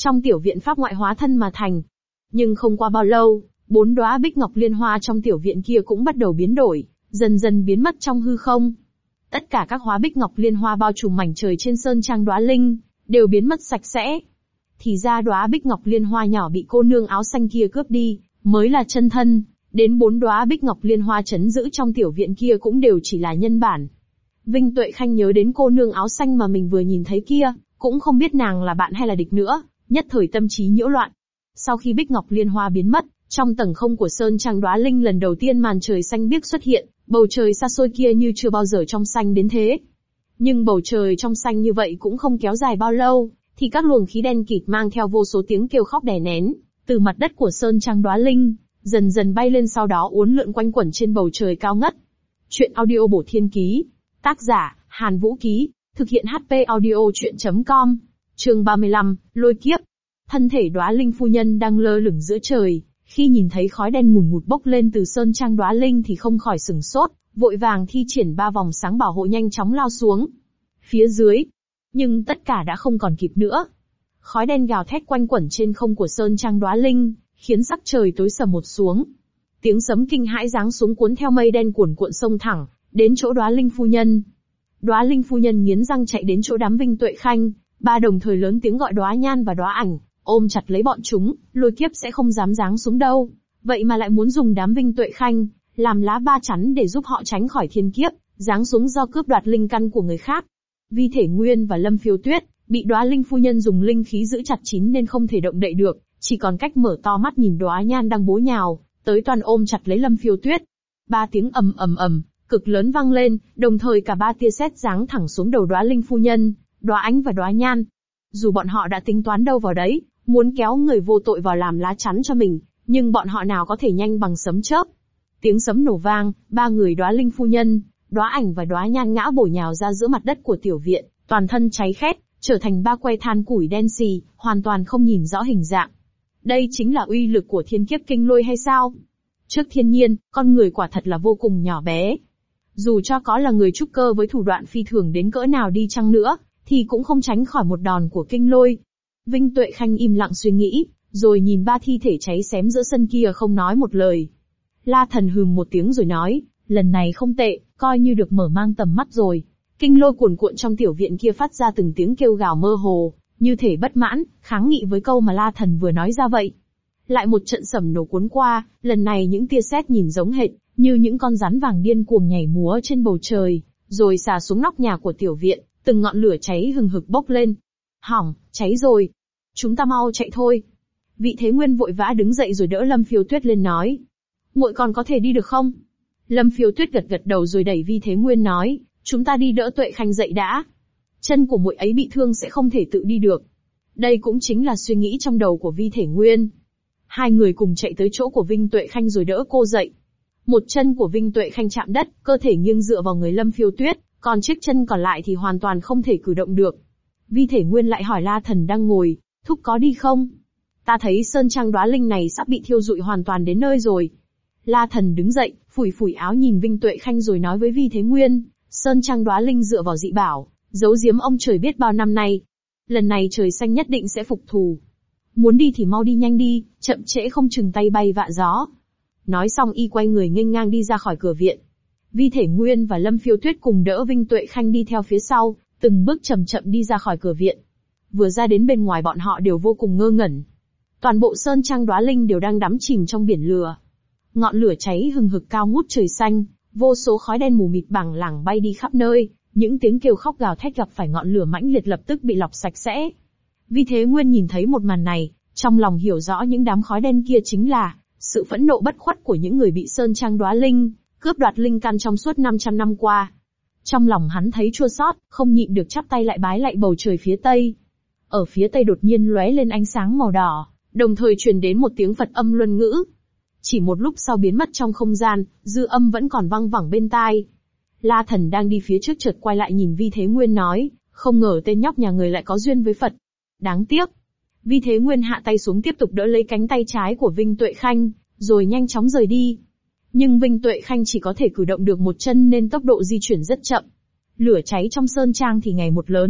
trong tiểu viện pháp ngoại hóa thân mà thành. Nhưng không qua bao lâu, 4 đóa bích ngọc liên hoa trong tiểu viện kia cũng bắt đầu biến đổi, dần dần biến mất trong hư không. Tất cả các hóa bích ngọc liên hoa bao trùm mảnh trời trên sơn trang đóa linh, đều biến mất sạch sẽ. Thì ra đóa bích ngọc liên hoa nhỏ bị cô nương áo xanh kia cướp đi, mới là chân thân, đến 4 đóa bích ngọc liên hoa trấn giữ trong tiểu viện kia cũng đều chỉ là nhân bản. Vinh Tuệ Khanh nhớ đến cô nương áo xanh mà mình vừa nhìn thấy kia, cũng không biết nàng là bạn hay là địch nữa, nhất thời tâm trí nhiễu loạn. Sau khi bích ngọc liên hoa biến mất, trong tầng không của sơn trang đóa linh lần đầu tiên màn trời xanh biếc xuất hiện, bầu trời xa xôi kia như chưa bao giờ trong xanh đến thế. Nhưng bầu trời trong xanh như vậy cũng không kéo dài bao lâu, thì các luồng khí đen kịt mang theo vô số tiếng kêu khóc đè nén, từ mặt đất của sơn trang đóa linh, dần dần bay lên sau đó uốn lượn quanh quẩn trên bầu trời cao ngất. Chuyện audio bổ thiên ký. Tác giả, Hàn Vũ Ký. Thực hiện HP audio chuyện.com. Chương 35, Lôi kiếp. Thân thể đóa linh phu nhân đang lơ lửng giữa trời, khi nhìn thấy khói đen ngùn ngụt bốc lên từ sơn trang đóa linh thì không khỏi sửng sốt, vội vàng thi triển 3 vòng sáng bảo hộ nhanh chóng lao xuống phía dưới. Nhưng tất cả đã không còn kịp nữa. Khói đen gào thét quanh quẩn trên không của sơn trang đóa linh, khiến sắc trời tối sầm một xuống. Tiếng sấm kinh hãi giáng xuống cuốn theo mây đen cuồn cuộn xông thẳng đến chỗ đóa linh phu nhân. Đóa linh phu nhân nghiến răng chạy đến chỗ đám Vinh Tuệ Khanh, ba đồng thời lớn tiếng gọi đóa nhan và đóa ảnh, ôm chặt lấy bọn chúng, lôi kiếp sẽ không dám giáng xuống đâu. Vậy mà lại muốn dùng đám Vinh Tuệ Khanh làm lá ba chắn để giúp họ tránh khỏi thiên kiếp giáng xuống do cướp đoạt linh căn của người khác. Vi Thể Nguyên và Lâm Phiêu Tuyết bị đóa linh phu nhân dùng linh khí giữ chặt kín nên không thể động đậy được, chỉ còn cách mở to mắt nhìn đóa nhan đang bố nhào tới toàn ôm chặt lấy Lâm Phiêu Tuyết. 3 tiếng ầm ầm ầm cực lớn vang lên, đồng thời cả 3 tia sét giáng thẳng xuống đầu đóa linh phu nhân, đóa ánh và đóa nhan. Dù bọn họ đã tính toán đâu vào đấy, muốn kéo người vô tội vào làm lá chắn cho mình, nhưng bọn họ nào có thể nhanh bằng sấm chớp. Tiếng sấm nổ vang, 3 người đóa linh phu nhân, đóa ảnh và đóa nhan ngã bổ nhào ra giữa mặt đất của tiểu viện, toàn thân cháy khét, trở thành 3 que than củi đen xì, hoàn toàn không nhìn rõ hình dạng. Đây chính là uy lực của thiên kiếp kinh lôi hay sao? Trước thiên nhiên, con người quả thật là vô cùng nhỏ bé. Dù cho có là người trúc cơ với thủ đoạn phi thường đến cỡ nào đi chăng nữa, thì cũng không tránh khỏi một đòn của kinh lôi. Vinh Tuệ Khanh im lặng suy nghĩ, rồi nhìn 3 thi thể cháy xém giữa sân kia không nói một lời. La Thần hừm một tiếng rồi nói, lần này không tệ, coi như được mở mang tầm mắt rồi. Kinh lôi cuồn cuộn trong tiểu viện kia phát ra từng tiếng kêu gào mơ hồ, như thể bất mãn, kháng nghị với câu mà La Thần vừa nói ra vậy. Lại một trận sấm nổ cuốn qua, lần này những tia sét nhìn giống hệt, như những con rắn vàng điên cuồng nhảy múa trên bầu trời, rồi xà xuống nóc nhà của tiểu viện, từng ngọn lửa cháy hừng hực bốc lên. Hỏng, cháy rồi. Chúng ta mau chạy thôi. Vị Thế Nguyên vội vã đứng dậy rồi đỡ Lâm Phiêu Tuyết lên nói. Muội còn có thể đi được không? Lâm Phiêu Tuyết gật gật đầu rồi đẩy Vi Thế Nguyên nói, chúng ta đi đỡ Tuệ Khanh dậy đã. Chân của muội ấy bị thương sẽ không thể tự đi được. Đây cũng chính là suy nghĩ trong đầu của Vi Thể Nguyên. Hai người cùng chạy tới chỗ của Vinh Tuệ Khanh rồi đỡ cô dậy. Một chân của Vinh Tuệ Khanh chạm đất, cơ thể nghiêng dựa vào người Lâm Phiêu Tuyết, còn chiếc chân còn lại thì hoàn toàn không thể cử động được. Vi Thể Nguyên lại hỏi La Thần đang ngồi, thúc có đi không? Ta thấy sơn trang đóa linh này sắp bị thiêu rụi hoàn toàn đến nơi rồi. La Thần đứng dậy, phủi phủi áo nhìn Vinh Tuệ Khanh rồi nói với Vi Thế Nguyên, sơn trang đóa linh dựa vào dị bảo, giấu giếm ông trời biết bao năm nay. Lần này trời xanh nhất định sẽ phục thù. Muốn đi thì mau đi nhanh đi, chậm trễ không chừng tay bay vạ gió. Nói xong y quay người nghênh ngang đi ra khỏi cửa viện. Vi Thể Nguyên và Lâm Phiêu Tuyết cùng đỡ Vinh Tuệ Khanh đi theo phía sau, từng bước chậm chậm đi ra khỏi cửa viện. Vừa ra đến bên ngoài bọn họ đều vô cùng ngơ ngẩn. Toàn bộ sơn trang đóa linh đều đang đắm chìm trong biển lửa. Ngọn lửa cháy hừng hực cao ngút trời xanh, vô số khói đen mù mịt bàng lảng bay đi khắp nơi, những tiếng kêu khóc gào thét gặp phải ngọn lửa mãnh liệt lập tức bị lọc sạch sẽ. Vi Thế Nguyên nhìn thấy một màn này, trong lòng hiểu rõ những đám khói đen kia chính là sự phẫn nộ bất khuất của những người bị sơn trang đóa linh cướp đoạt linh căn trong suốt 500 năm qua. Trong lòng hắn thấy chua xót, không nhịn được chắp tay lại bái lạy bầu trời phía tây. Ở phía tây đột nhiên lóe lên ánh sáng màu đỏ, đồng thời truyền đến một tiếng Phật âm luân ngữ. Chỉ một lúc sau biến mất trong không gian, dư âm vẫn còn vang vẳng bên tai. La Thần đang đi phía trước chợt quay lại nhìn Vi Thế Nguyên nói, không ngờ tên nhóc nhà người lại có duyên với Phật. Đáng tiếc. Vi Thế Nguyên hạ tay xuống tiếp tục đỡ lấy cánh tay trái của Vinh Tuệ Khanh, rồi nhanh chóng rời đi. Nhưng Vinh Tuệ Khanh chỉ có thể cử động được một chân nên tốc độ di chuyển rất chậm. Lửa cháy trong sơn trang thì ngày một lớn,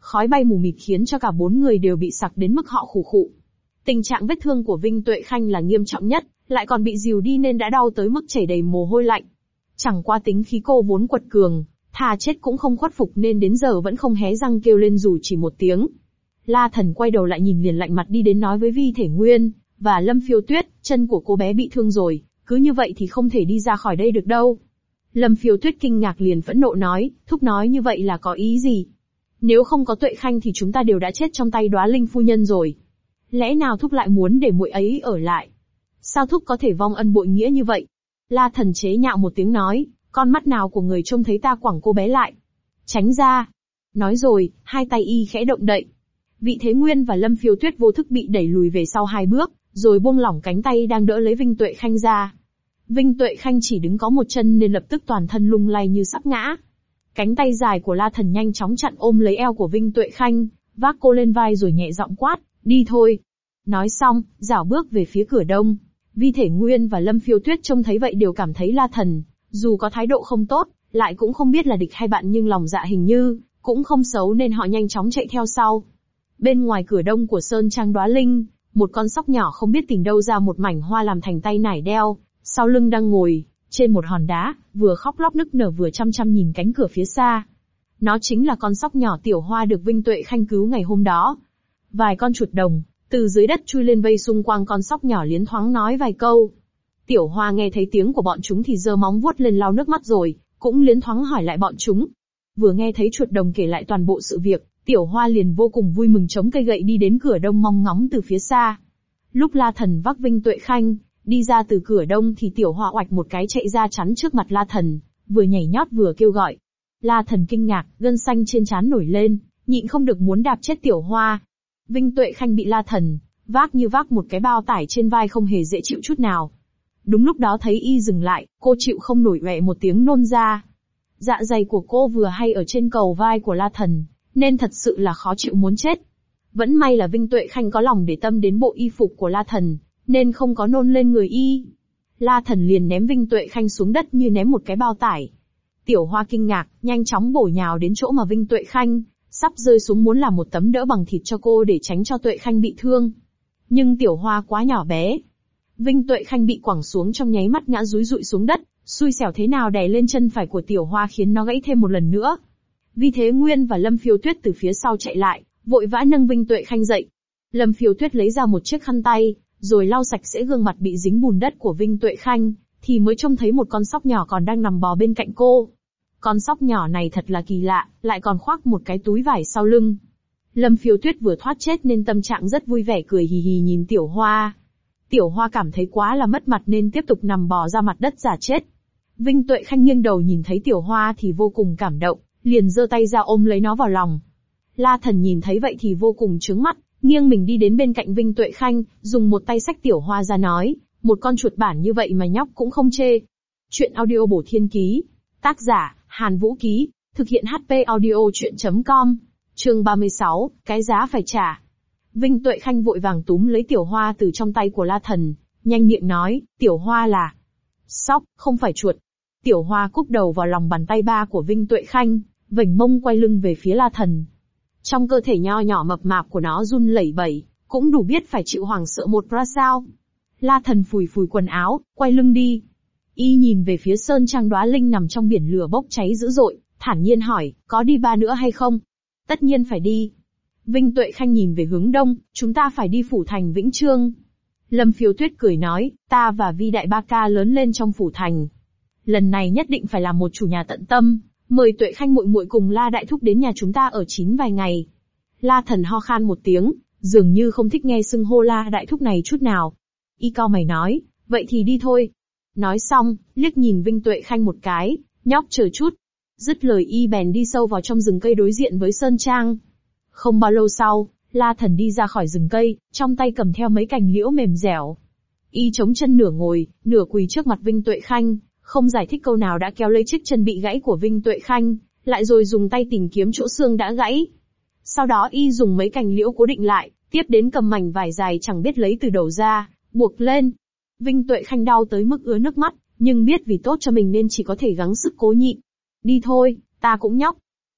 khói bay mù mịt khiến cho cả 4 người đều bị sặc đến mức họ khụ khụ. Tình trạng vết thương của Vinh Tuệ Khanh là nghiêm trọng nhất, lại còn bị dìu đi nên đã đau tới mức chảy đầy mồ hôi lạnh. Chẳng qua tính khí cô vốn quật cường, thà chết cũng không khuất phục nên đến giờ vẫn không hé răng kêu lên dù chỉ một tiếng. La Thần quay đầu lại nhìn liền lạnh mặt đi đến nói với Vi Thể Nguyên và Lâm Phiêu Tuyết, chân của cô bé bị thương rồi, cứ như vậy thì không thể đi ra khỏi đây được đâu. Lâm Phiêu Tuyết kinh ngạc liền phẫn nộ nói, thúc nói như vậy là có ý gì? Nếu không có Tuệ Khanh thì chúng ta đều đã chết trong tay Đóa Linh phu nhân rồi. Lẽ nào thúc lại muốn để muội ấy ở lại? Sao thúc có thể vong ân bội nghĩa như vậy? La Thần chế nhạo một tiếng nói, con mắt nào của người trông thấy ta quẳng cô bé lại? Tránh ra. Nói rồi, hai tay y khẽ động đậy. Vị Thế Nguyên và Lâm Phiêu Tuyết vô thức bị đẩy lùi về sau 2 bước, rồi buông lỏng cánh tay đang đỡ lấy Vinh Tuệ Khanh ra. Vinh Tuệ Khanh chỉ đứng có một chân nên lập tức toàn thân lung lay như sắp ngã. Cánh tay dài của La Thần nhanh chóng chặn ôm lấy eo của Vinh Tuệ Khanh, vác cô lên vai rồi nhẹ giọng quát, đi thôi. Nói xong, rảo bước về phía cửa đông. Vi Thể Nguyên và Lâm Phiêu Tuyết trông thấy vậy đều cảm thấy La Thần, dù có thái độ không tốt, lại cũng không biết là địch hay bạn nhưng lòng dạ hình như cũng không xấu nên họ nhanh chóng chạy theo sau. Bên ngoài cửa đông của Sơn Trang Đóa Linh, một con sóc nhỏ không biết tìm đâu ra một mảnh hoa làm thành tay nải đeo, sau lưng đang ngồi trên một hòn đá, vừa khóc lóc nức nở vừa chăm chăm nhìn cánh cửa phía xa. Nó chính là con sóc nhỏ Tiểu Hoa được Vinh Tuệ Khanh cứu ngày hôm đó. Vài con chuột đồng từ dưới đất chui lên vây xung quanh con sóc nhỏ liến thoáng nói vài câu. Tiểu Hoa nghe thấy tiếng của bọn chúng thì giơ móng vuốt lên lau nước mắt rồi, cũng liến thoáng hỏi lại bọn chúng. Vừa nghe thấy chuột đồng kể lại toàn bộ sự việc, Tiểu Hoa liền vô cùng vui mừng chống cây gậy đi đến cửa đông mong ngóng từ phía xa. Lúc La Thần vác Vinh Tuệ Khanh đi ra từ cửa đông thì Tiểu Hoa oạch một cái chạy ra chắn trước mặt La Thần, vừa nhảy nhót vừa kêu gọi. La Thần kinh ngạc, gân xanh trên trán nổi lên, nhịn không được muốn đạp chết Tiểu Hoa. Vinh Tuệ Khanh bị La Thần vác như vác một cái bao tải trên vai không hề dễ chịu chút nào. Đúng lúc đó thấy y dừng lại, cô chịu không nổi oẹ một tiếng nôn ra. Dạ dày của cô vừa hay ở trên cầu vai của La Thần, nên thật sự là khó chịu muốn chết. Vẫn may là Vinh Tuệ Khanh có lòng để tâm đến bộ y phục của La Thần, nên không có nôn lên người y. La Thần liền ném Vinh Tuệ Khanh xuống đất như ném một cái bao tải. Tiểu Hoa kinh ngạc, nhanh chóng bổ nhào đến chỗ mà Vinh Tuệ Khanh sắp rơi xuống muốn làm một tấm đỡ bằng thịt cho cô để tránh cho Tuệ Khanh bị thương. Nhưng Tiểu Hoa quá nhỏ bé. Vinh Tuệ Khanh bị quẳng xuống trong nháy mắt ngã dúi dụi xuống đất, xui xẻo thế nào đè lên chân phải của Tiểu Hoa khiến nó gãy thêm một lần nữa. Vi Thế Nguyên và Lâm Phiêu Tuyết từ phía sau chạy lại, vội vã nâng Vinh Tuệ Khanh dậy. Lâm Phiêu Tuyết lấy ra một chiếc khăn tay, rồi lau sạch sẽ gương mặt bị dính bùn đất của Vinh Tuệ Khanh, thì mới trông thấy một con sóc nhỏ còn đang nằm bò bên cạnh cô. Con sóc nhỏ này thật là kỳ lạ, lại còn khoác một cái túi vải sau lưng. Lâm Phiêu Tuyết vừa thoát chết nên tâm trạng rất vui vẻ cười hì hì nhìn Tiểu Hoa. Tiểu Hoa cảm thấy quá là mất mặt nên tiếp tục nằm bò ra mặt đất giả chết. Vinh Tuệ Khanh nghiêng đầu nhìn thấy Tiểu Hoa thì vô cùng cảm động, liền giơ tay ra ôm lấy nó vào lòng. La Thần nhìn thấy vậy thì vô cùng chướng mắt, nghiêng mình đi đến bên cạnh Vinh Tuệ Khanh, dùng một tay xách Tiểu Hoa ra nói, một con chuột bản như vậy mà nhóc cũng không chê. Chuyện audio bổ thiên ký. Tác giả, Hàn Vũ Ký. Thực hiện HP audio chuyện.com. Chương 36, cái giá phải trả. Vinh Tuệ Khanh vội vàng túm lấy Tiểu Hoa từ trong tay của La Thần, nhanh miệng nói, Tiểu Hoa là sóc, không phải chuột. Tiểu Hoa cúc đầu vào lòng bàn tay ba của Vinh Tuệ Khanh, vểnh mông quay lưng về phía La Thần. Trong cơ thể nho nhỏ mập mạp của nó run lẩy bẩy, cũng đủ biết phải chịu hoàng sợ một ra sao. La Thần phủi phủi quần áo, quay lưng đi. Y nhìn về phía Sơn Trang Đóa Linh nằm trong biển lửa bốc cháy dữ dội, thản nhiên hỏi, có đi ba nữa hay không? Tất nhiên phải đi. Vinh Tuệ Khanh nhìn về hướng đông, chúng ta phải đi phủ thành Vĩnh Trương. Lâm Phiêu Tuyết cười nói, ta và Vi Đại Ba Ca lớn lên trong phủ thành. Lần này nhất định phải làm một chủ nhà tận tâm, mời Tuệ Khanh muội muội cùng La Đại Thúc đến nhà chúng ta ở chín vài ngày. La Thần ho khan một tiếng, dường như không thích nghe xưng hô La Đại Thúc này chút nào. Y cau mày nói, vậy thì đi thôi. Nói xong, liếc nhìn Vinh Tuệ Khanh một cái, nhóc chờ chút. Dứt lời y bèn đi sâu vào trong rừng cây đối diện với Sơn Trang. Không bao lâu sau, La Thần đi ra khỏi rừng cây, trong tay cầm theo mấy cành liễu mềm dẻo. Y chống chân nửa ngồi, nửa quỳ trước mặt Vinh Tuệ Khanh, không giải thích câu nào đã kéo lấy chiếc chân bị gãy của Vinh Tuệ Khanh, lại rồi dùng tay tìm kiếm chỗ xương đã gãy. Sau đó y dùng mấy cành liễu cố định lại, tiếp đến cầm mảnh vải dài chẳng biết lấy từ đầu ra, buộc lên. Vinh Tuệ Khanh đau tới mức ứa nước mắt, nhưng biết vì tốt cho mình nên chỉ có thể gắng sức cố nhịn. Đi thôi, ta cũng nhóc.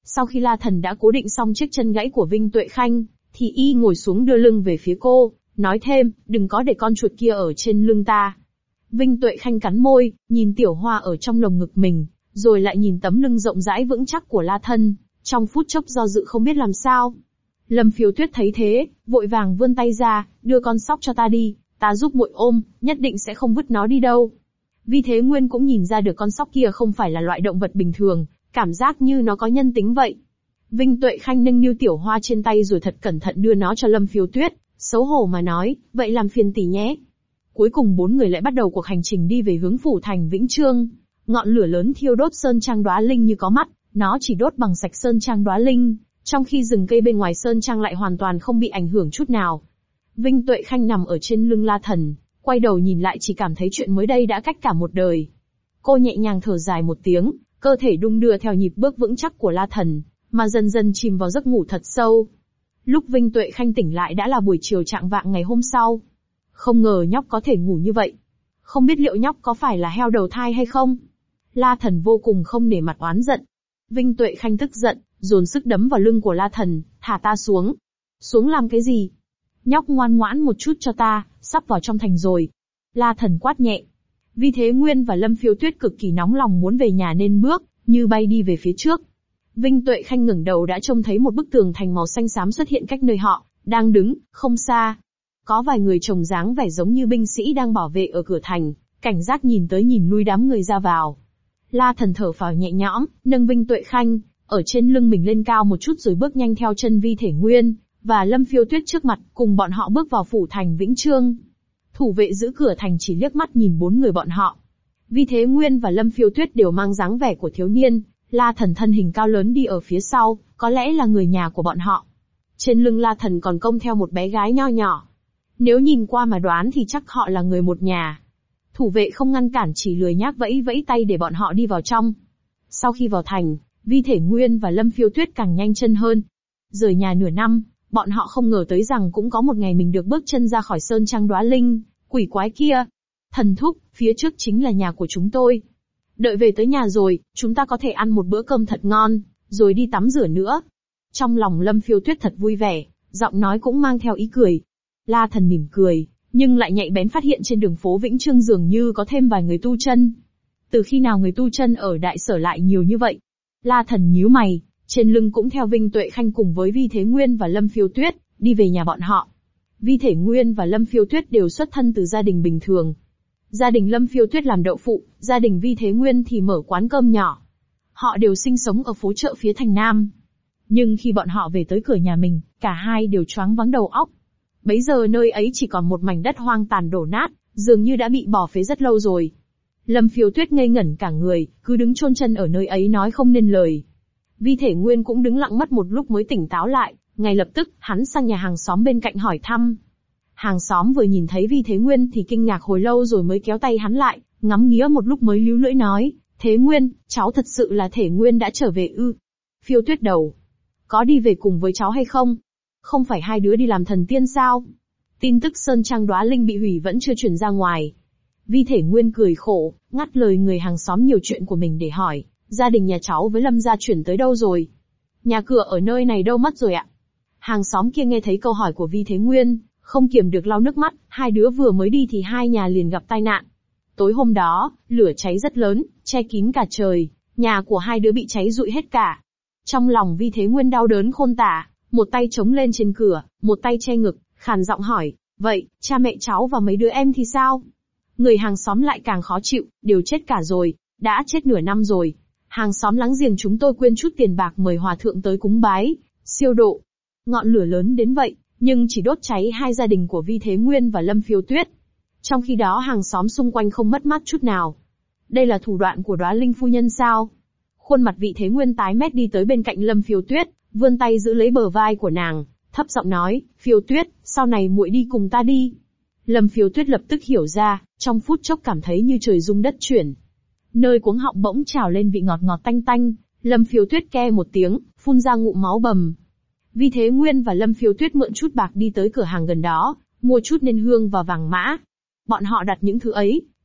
Sau khi La Thần đã cố định xong chiếc chân gãy của Vinh Tuệ Khanh, thì y ngồi xuống đưa lưng về phía cô, nói thêm, đừng có để con chuột kia ở trên lưng ta. Vinh Tuệ Khanh cắn môi, nhìn Tiểu Hoa ở trong lồng ngực mình, rồi lại nhìn tấm lưng rộng rãi vững chắc của La Thần, trong phút chốc do dự không biết làm sao. Lâm Phiêu Tuyết thấy thế, vội vàng vươn tay ra, đưa con sóc cho ta đi, ta giúp muội ôm, nhất định sẽ không vứt nó đi đâu. Vi Thế Nguyên cũng nhìn ra được con sóc kia không phải là loại động vật bình thường, cảm giác như nó có nhân tính vậy. Vinh Tuệ Khanh nâng niu Tiểu Hoa trên tay rồi thật cẩn thận đưa nó cho Lâm Phiêu Tuyết, xấu hổ mà nói, vậy làm phiền tỷ nhé. Cuối cùng 4 người lại bắt đầu cuộc hành trình đi về hướng phủ thành Vĩnh Trương. Ngọn lửa lớn thiêu đốt sơn trang Đóa Linh như có mắt, nó chỉ đốt bằng sạch sơn trang Đóa Linh, trong khi rừng cây bên ngoài sơn trang lại hoàn toàn không bị ảnh hưởng chút nào. Vinh Tuệ Khanh nằm ở trên lưng La Thần, quay đầu nhìn lại chỉ cảm thấy chuyện mới đây đã cách cả một đời. Cô nhẹ nhàng thở dài một tiếng, cơ thể đung đưa theo nhịp bước vững chắc của La Thần, mà dần dần chìm vào giấc ngủ thật sâu. Lúc Vinh Tuệ Khanh tỉnh lại đã là buổi chiều chạng vạng ngày hôm sau. Không ngờ nhóc có thể ngủ như vậy. Không biết liệu nhóc có phải là heo đầu thai hay không? La Thần vô cùng không nể mặt oán giận. Vinh Tuệ Khanh tức giận, dồn sức đấm vào lưng của La Thần, thả ta xuống. Xuống làm cái gì? Nhóc ngoan ngoãn một chút cho ta, sắp vào trong thành rồi. La Thần quát nhẹ. Vi Thế Nguyên và Lâm Phiêu Tuyết cực kỳ nóng lòng muốn về nhà nên bước, như bay đi về phía trước. Vinh Tuệ Khanh ngẩng đầu đã trông thấy một bức tường thành màu xanh xám xuất hiện cách nơi họ đang đứng, không xa. Có vài người trông dáng vẻ giống như binh sĩ đang bảo vệ ở cửa thành, cảnh giác nhìn tới nhìn lui đám người ra vào. La Thần thở phào nhẹ nhõm, nâng Vinh Tuệ Khanh ở trên lưng mình lên cao một chút rồi bước nhanh theo chân Vi Thể Nguyên và Lâm Phiêu Tuyết trước mặt, cùng bọn họ bước vào phủ thành Vĩnh Trương. Thủ vệ giữ cửa thành chỉ liếc mắt nhìn 4 người bọn họ. Vi Thế Nguyên và Lâm Phiêu Tuyết đều mang dáng vẻ của thiếu niên, La Thần thân hình cao lớn đi ở phía sau, có lẽ là người nhà của bọn họ. Trên lưng La Thần còn cong theo một bé gái nho nhỏ. Nếu nhìn qua mà đoán thì chắc họ là người một nhà. Thủ vệ không ngăn cản, chỉ lười nhác vẫy vẫy tay để bọn họ đi vào trong. Sau khi vào thành, Vi Thể Nguyên và Lâm Phiêu Tuyết càng nhanh chân hơn. Rời nhà nửa năm, bọn họ không ngờ tới rằng cũng có một ngày mình được bước chân ra khỏi sơn trang Đóa Linh, quỷ quái kia. Thần thúc, phía trước chính là nhà của chúng tôi. Đợi về tới nhà rồi, chúng ta có thể ăn một bữa cơm thật ngon, rồi đi tắm rửa nữa. Trong lòng Lâm Phiêu Tuyết thật vui vẻ, giọng nói cũng mang theo ý cười. La Thần mỉm cười, nhưng lại nhạy bén phát hiện trên đường phố Vĩnh Trương dường như có thêm vài người tu chân. Từ khi nào người tu chân ở đại sở lại nhiều như vậy? La Thần nhíu mày, trên lưng cũng theo Vinh Tuệ Khanh cùng với Vi Thế Nguyên và Lâm Phiêu Tuyết, đi về nhà bọn họ. Vi Thể Nguyên và Lâm Phiêu Tuyết đều xuất thân từ gia đình bình thường. Gia đình Lâm Phiêu Tuyết làm đậu phụ, gia đình Vi Thế Nguyên thì mở quán cơm nhỏ. Họ đều sinh sống ở phố chợ phía thành Nam. Nhưng khi bọn họ về tới cửa nhà mình, cả hai đều choáng váng đầu óc. Bấy giờ nơi ấy chỉ còn một mảnh đất hoang tàn đổ nát, dường như đã bị bỏ phế rất lâu rồi. Lâm Phiêu Tuyết ngây ngẩn cả người, cứ đứng chôn chân ở nơi ấy nói không nên lời. Vi Thể Nguyên cũng đứng lặng mất một lúc mới tỉnh táo lại, ngay lập tức, hắn sang nhà hàng xóm bên cạnh hỏi thăm. Hàng xóm vừa nhìn thấy Vi Thế Nguyên thì kinh ngạc hồi lâu rồi mới kéo tay hắn lại, ngắm nghía một lúc mới líu lưỡi nói, Thế Nguyên, cháu thật sự là Thể Nguyên đã trở về ư? Phiêu Tuyết đầu. Có đi về cùng với cháu hay không? Không phải hai đứa đi làm thần tiên sao? Tin tức sơn trang Đóa Linh bị hủy vẫn chưa truyền ra ngoài. Vi Thể Nguyên cười khổ, ngắt lời người hàng xóm nhiều chuyện của mình để hỏi, gia đình nhà cháu với Lâm gia chuyển tới đâu rồi? Nhà cửa ở nơi này đâu mất rồi ạ? Hàng xóm kia nghe thấy câu hỏi của Vi Thế Nguyên, không kiềm được lau nước mắt, hai đứa vừa mới đi thì hai nhà liền gặp tai nạn. Tối hôm đó, lửa cháy rất lớn, che kín cả trời, nhà của hai đứa bị cháy rụi hết cả. Trong lòng Vi Thế Nguyên đau đớn khôn tả, một tay chống lên trên cửa, một tay che ngực, khàn giọng hỏi, vậy, cha mẹ cháu và mấy đứa em thì sao? Người hàng xóm lại càng khó chịu, đều chết cả rồi, đã chết nửa năm rồi. Hàng xóm láng giềng chúng tôi quyên chút tiền bạc mời hòa thượng tới cúng bái, siêu độ. Ngọn lửa lớn đến vậy, nhưng chỉ đốt cháy hai gia đình của Vi Thế Nguyên và Lâm Phiêu Tuyết. Trong khi đó hàng xóm xung quanh không mất mát chút nào. Đây là thủ đoạn của Đóa Linh phu nhân sao? Khuôn mặt Vi Thế Nguyên tái mét đi tới bên cạnh Lâm Phiêu Tuyết, vươn tay giữ lấy bờ vai của nàng, thấp giọng nói, Phiêu Tuyết, sau này muội đi cùng ta đi. Lâm Phiêu Tuyết lập tức hiểu ra, trong phút chốc cảm thấy như trời rung đất chuyển. Nơi cuống họng bỗng trào lên vị ngọt ngọt tanh tanh, Lâm Phiêu Tuyết ke một tiếng, phun ra ngụm máu bầm. Vi Thế Nguyên và Lâm Phiêu Tuyết mượn chút bạc đi tới cửa hàng gần đó, mua chút nên hương và vàng mã. Bọn họ đặt những thứ ấy,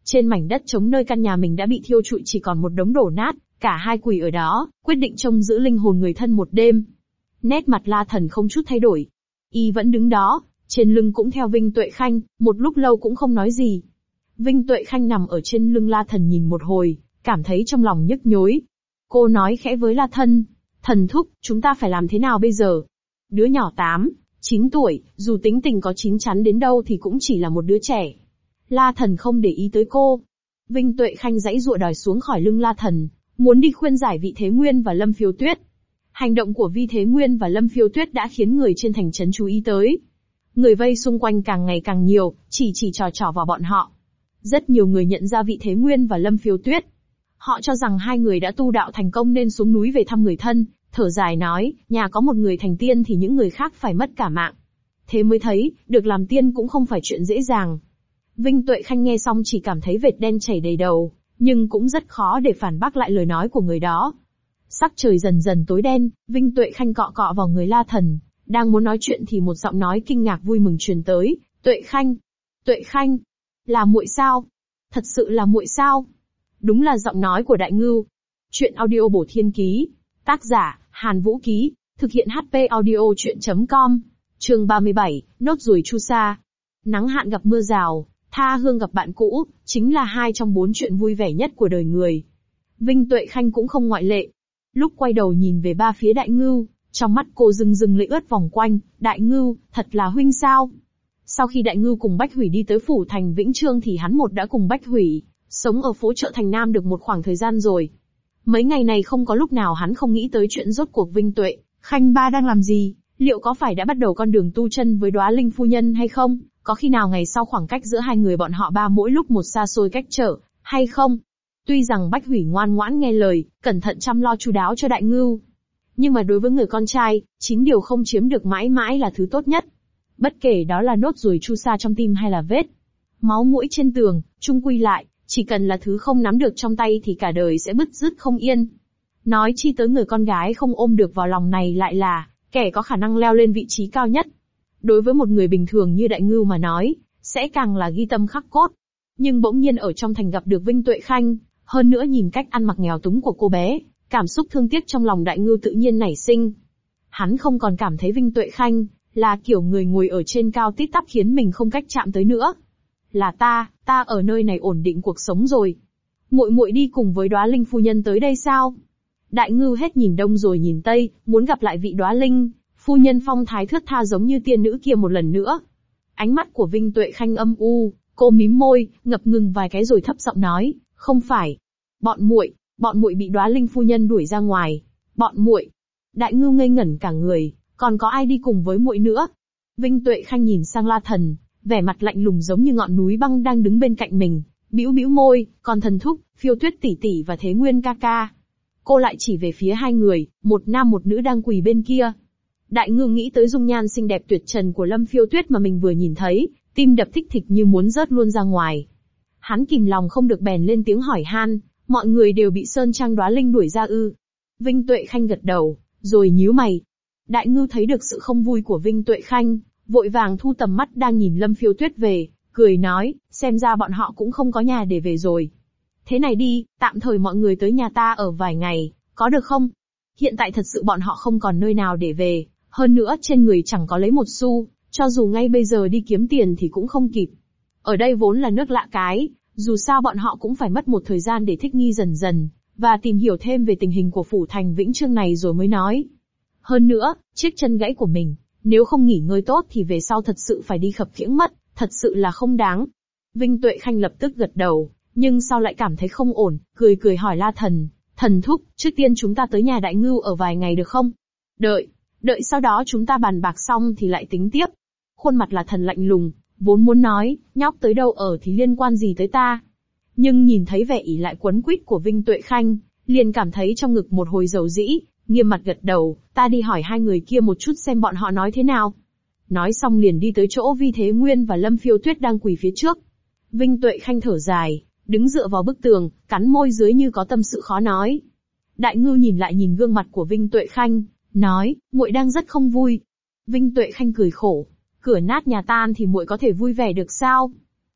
Trên mảnh đất trống nơi căn nhà mình đã bị thiêu trụi chỉ còn một đống đổ nát, cả hai quỳ ở đó, quyết định trông giữ linh hồn người thân một đêm. Nét mặt La Thần không chút thay đổi. Y vẫn đứng đó, trên lưng cũng theo Vinh Tuệ Khanh, một lúc lâu cũng không nói gì. Vinh Tuệ Khanh nằm ở trên lưng La Thần nhìn một hồi, cảm thấy trong lòng nhức nhối. Cô nói khẽ với La Thần, thần thúc, chúng ta phải làm thế nào bây giờ? Đứa nhỏ 8, 9 tuổi, dù tính tình có chín chắn đến đâu thì cũng chỉ là một đứa trẻ. La Thần không để ý tới cô. Vinh Tuệ Khanh giãy giụa đòi xuống khỏi lưng La Thần, muốn đi khuyên giải Vị Thế Nguyên và Lâm Phiêu Tuyết. Hành động của Vi Thế Nguyên và Lâm Phiêu Tuyết đã khiến người trên thành trấn chú ý tới. Người vây xung quanh càng ngày càng nhiều, chỉ trò vào bọn họ. Rất nhiều người nhận ra Vị Thế Nguyên và Lâm Phiêu Tuyết. Họ cho rằng hai người đã tu đạo thành công nên xuống núi về thăm người thân, thở dài nói, nhà có một người thành tiên thì những người khác phải mất cả mạng. Thế mới thấy, được làm tiên cũng không phải chuyện dễ dàng. Vinh Tuệ Khanh nghe xong chỉ cảm thấy vệt đen chảy đầy đầu, nhưng cũng rất khó để phản bác lại lời nói của người đó. Sắc trời dần dần tối đen, Vinh Tuệ Khanh cọ cọ vào người La Thần, đang muốn nói chuyện thì một giọng nói kinh ngạc vui mừng truyền tới, Tuệ Khanh. Tuệ Khanh. Là muội sao? Thật sự là muội sao? Đúng là giọng nói của Đại Ngưu. Chuyện audio bổ thiên ký. Tác giả, Hàn Vũ Ký. Thực hiện HP audio chuyện.com. Chương 37, nốt ruồi chu sa. Nắng hạn gặp mưa rào, tha hương gặp bạn cũ, chính là hai trong 4 chuyện vui vẻ nhất của đời người. Vinh Tuệ Khanh cũng không ngoại lệ. Lúc quay đầu nhìn về ba phía Đại Ngưu, trong mắt cô rưng rưng lệ ướt vòng quanh, Đại Ngưu, thật là huynh sao? Sau khi Đại Ngưu cùng Bách Hủy đi tới phủ thành Vĩnh Trương thì hắn đã cùng Bách Hủy, sống ở phố chợ thành Nam được một khoảng thời gian rồi. Mấy ngày này không có lúc nào hắn không nghĩ tới chuyện rốt cuộc Vinh Tuệ Khanh ba đang làm gì, liệu có phải đã bắt đầu con đường tu chân với Đóa Linh phu nhân hay không, có khi nào ngày sau khoảng cách giữa hai người bọn họ mỗi lúc một xa xôi cách trở, hay không? Tuy rằng Bách Hủy ngoan ngoãn nghe lời, cẩn thận chăm lo chu đáo cho Đại Ngưu, nhưng mà đối với người con trai, 9 điều không chiếm được mãi mãi là thứ tốt nhất. Bất kể đó là nốt ruồi chu sa trong tim hay là vết máu mũi trên tường, chung quy lại, chỉ cần là thứ không nắm được trong tay thì cả đời sẽ bứt rứt không yên. Nói chi tới người con gái không ôm được vào lòng này lại là kẻ có khả năng leo lên vị trí cao nhất. Đối với một người bình thường như Đại Ngưu mà nói, sẽ càng là ghi tâm khắc cốt. Nhưng bỗng nhiên ở trong thành gặp được Vinh Tuệ Khanh, hơn nữa nhìn cách ăn mặc nghèo túng của cô bé, cảm xúc thương tiếc trong lòng Đại Ngưu tự nhiên nảy sinh. Hắn không còn cảm thấy Vinh Tuệ Khanh là kiểu người ngồi ở trên cao tít tắp khiến mình không cách chạm tới nữa. Là ta ở nơi này ổn định cuộc sống rồi. Muội muội đi cùng với Đóa Linh phu nhân tới đây sao? Đại Ngưu hết nhìn đông rồi nhìn tây, muốn gặp lại vị Đóa Linh phu nhân phong thái thướt tha giống như tiên nữ kia một lần nữa. Ánh mắt của Vinh Tuệ Khanh âm u, cô mím môi, ngập ngừng vài cái rồi thấp giọng nói, không phải. Bọn muội bị Đóa Linh phu nhân đuổi ra ngoài. Bọn muội. Đại Ngưu ngây ngẩn cả người, còn có ai đi cùng với muội nữa? Vinh Tuệ Khanh nhìn sang La Thần, vẻ mặt lạnh lùng giống như ngọn núi băng đang đứng bên cạnh mình, bĩu bĩu môi, còn Thần thúc, Phiêu Tuyết tỷ tỷ và Thế Nguyên ca ca. Cô lại chỉ về phía hai người, một nam một nữ đang quỳ bên kia. Đại Ngưu nghĩ tới dung nhan xinh đẹp tuyệt trần của Lâm Phiêu Tuyết mà mình vừa nhìn thấy, tim đập thích thịch như muốn rớt luôn ra ngoài. Hắn kìm lòng không được bèn lên tiếng hỏi han, mọi người đều bị Sơn Trang Đóa Linh đuổi ra ư? Vinh Tuệ Khanh gật đầu, rồi nhíu mày. Đại Ngưu thấy được sự không vui của Vinh Tuệ Khanh, vội vàng thu tầm mắt đang nhìn Lâm Phiêu Tuyết về, cười nói, xem ra bọn họ cũng không có nhà để về rồi. Thế này đi, tạm thời mọi người tới nhà ta ở vài ngày, có được không? Hiện tại thật sự bọn họ không còn nơi nào để về, hơn nữa trên người chẳng có lấy một xu, cho dù ngay bây giờ đi kiếm tiền thì cũng không kịp. Ở đây vốn là nước lạ cái, dù sao bọn họ cũng phải mất một thời gian để thích nghi dần dần, và tìm hiểu thêm về tình hình của phủ thành Vĩnh Trương này rồi mới nói. Hơn nữa, chiếc chân gãy của mình, nếu không nghỉ ngơi tốt thì về sau thật sự phải đi khập khiễng mất, thật sự là không đáng. Vinh Tuệ Khanh lập tức gật đầu, nhưng sau lại cảm thấy không ổn, cười hỏi La Thần, thần thúc, trước tiên chúng ta tới nhà Đại Ngưu ở vài ngày được không? Đợi sau đó chúng ta bàn bạc xong thì lại tính tiếp. Khuôn mặt La Thần lạnh lùng, vốn muốn nói, nhóc tới đâu ở thì liên quan gì tới ta. Nhưng nhìn thấy vẻ ỷ lại quấn quýt của Vinh Tuệ Khanh, liền cảm thấy trong ngực một hồi dầu dĩ, nghiêm mặt gật đầu, ta đi hỏi hai người kia một chút xem bọn họ nói thế nào. Nói xong liền đi tới chỗ Vi Thế Nguyên và Lâm Phiêu Tuyết đang quỳ phía trước. Vinh Tuệ Khanh thở dài, đứng dựa vào bức tường, cắn môi dưới như có tâm sự khó nói. Đại Ngưu nhìn lại nhìn gương mặt của Vinh Tuệ Khanh, nói, muội đang rất không vui. Vinh Tuệ Khanh cười khổ, cửa nát nhà tan thì muội có thể vui vẻ được sao?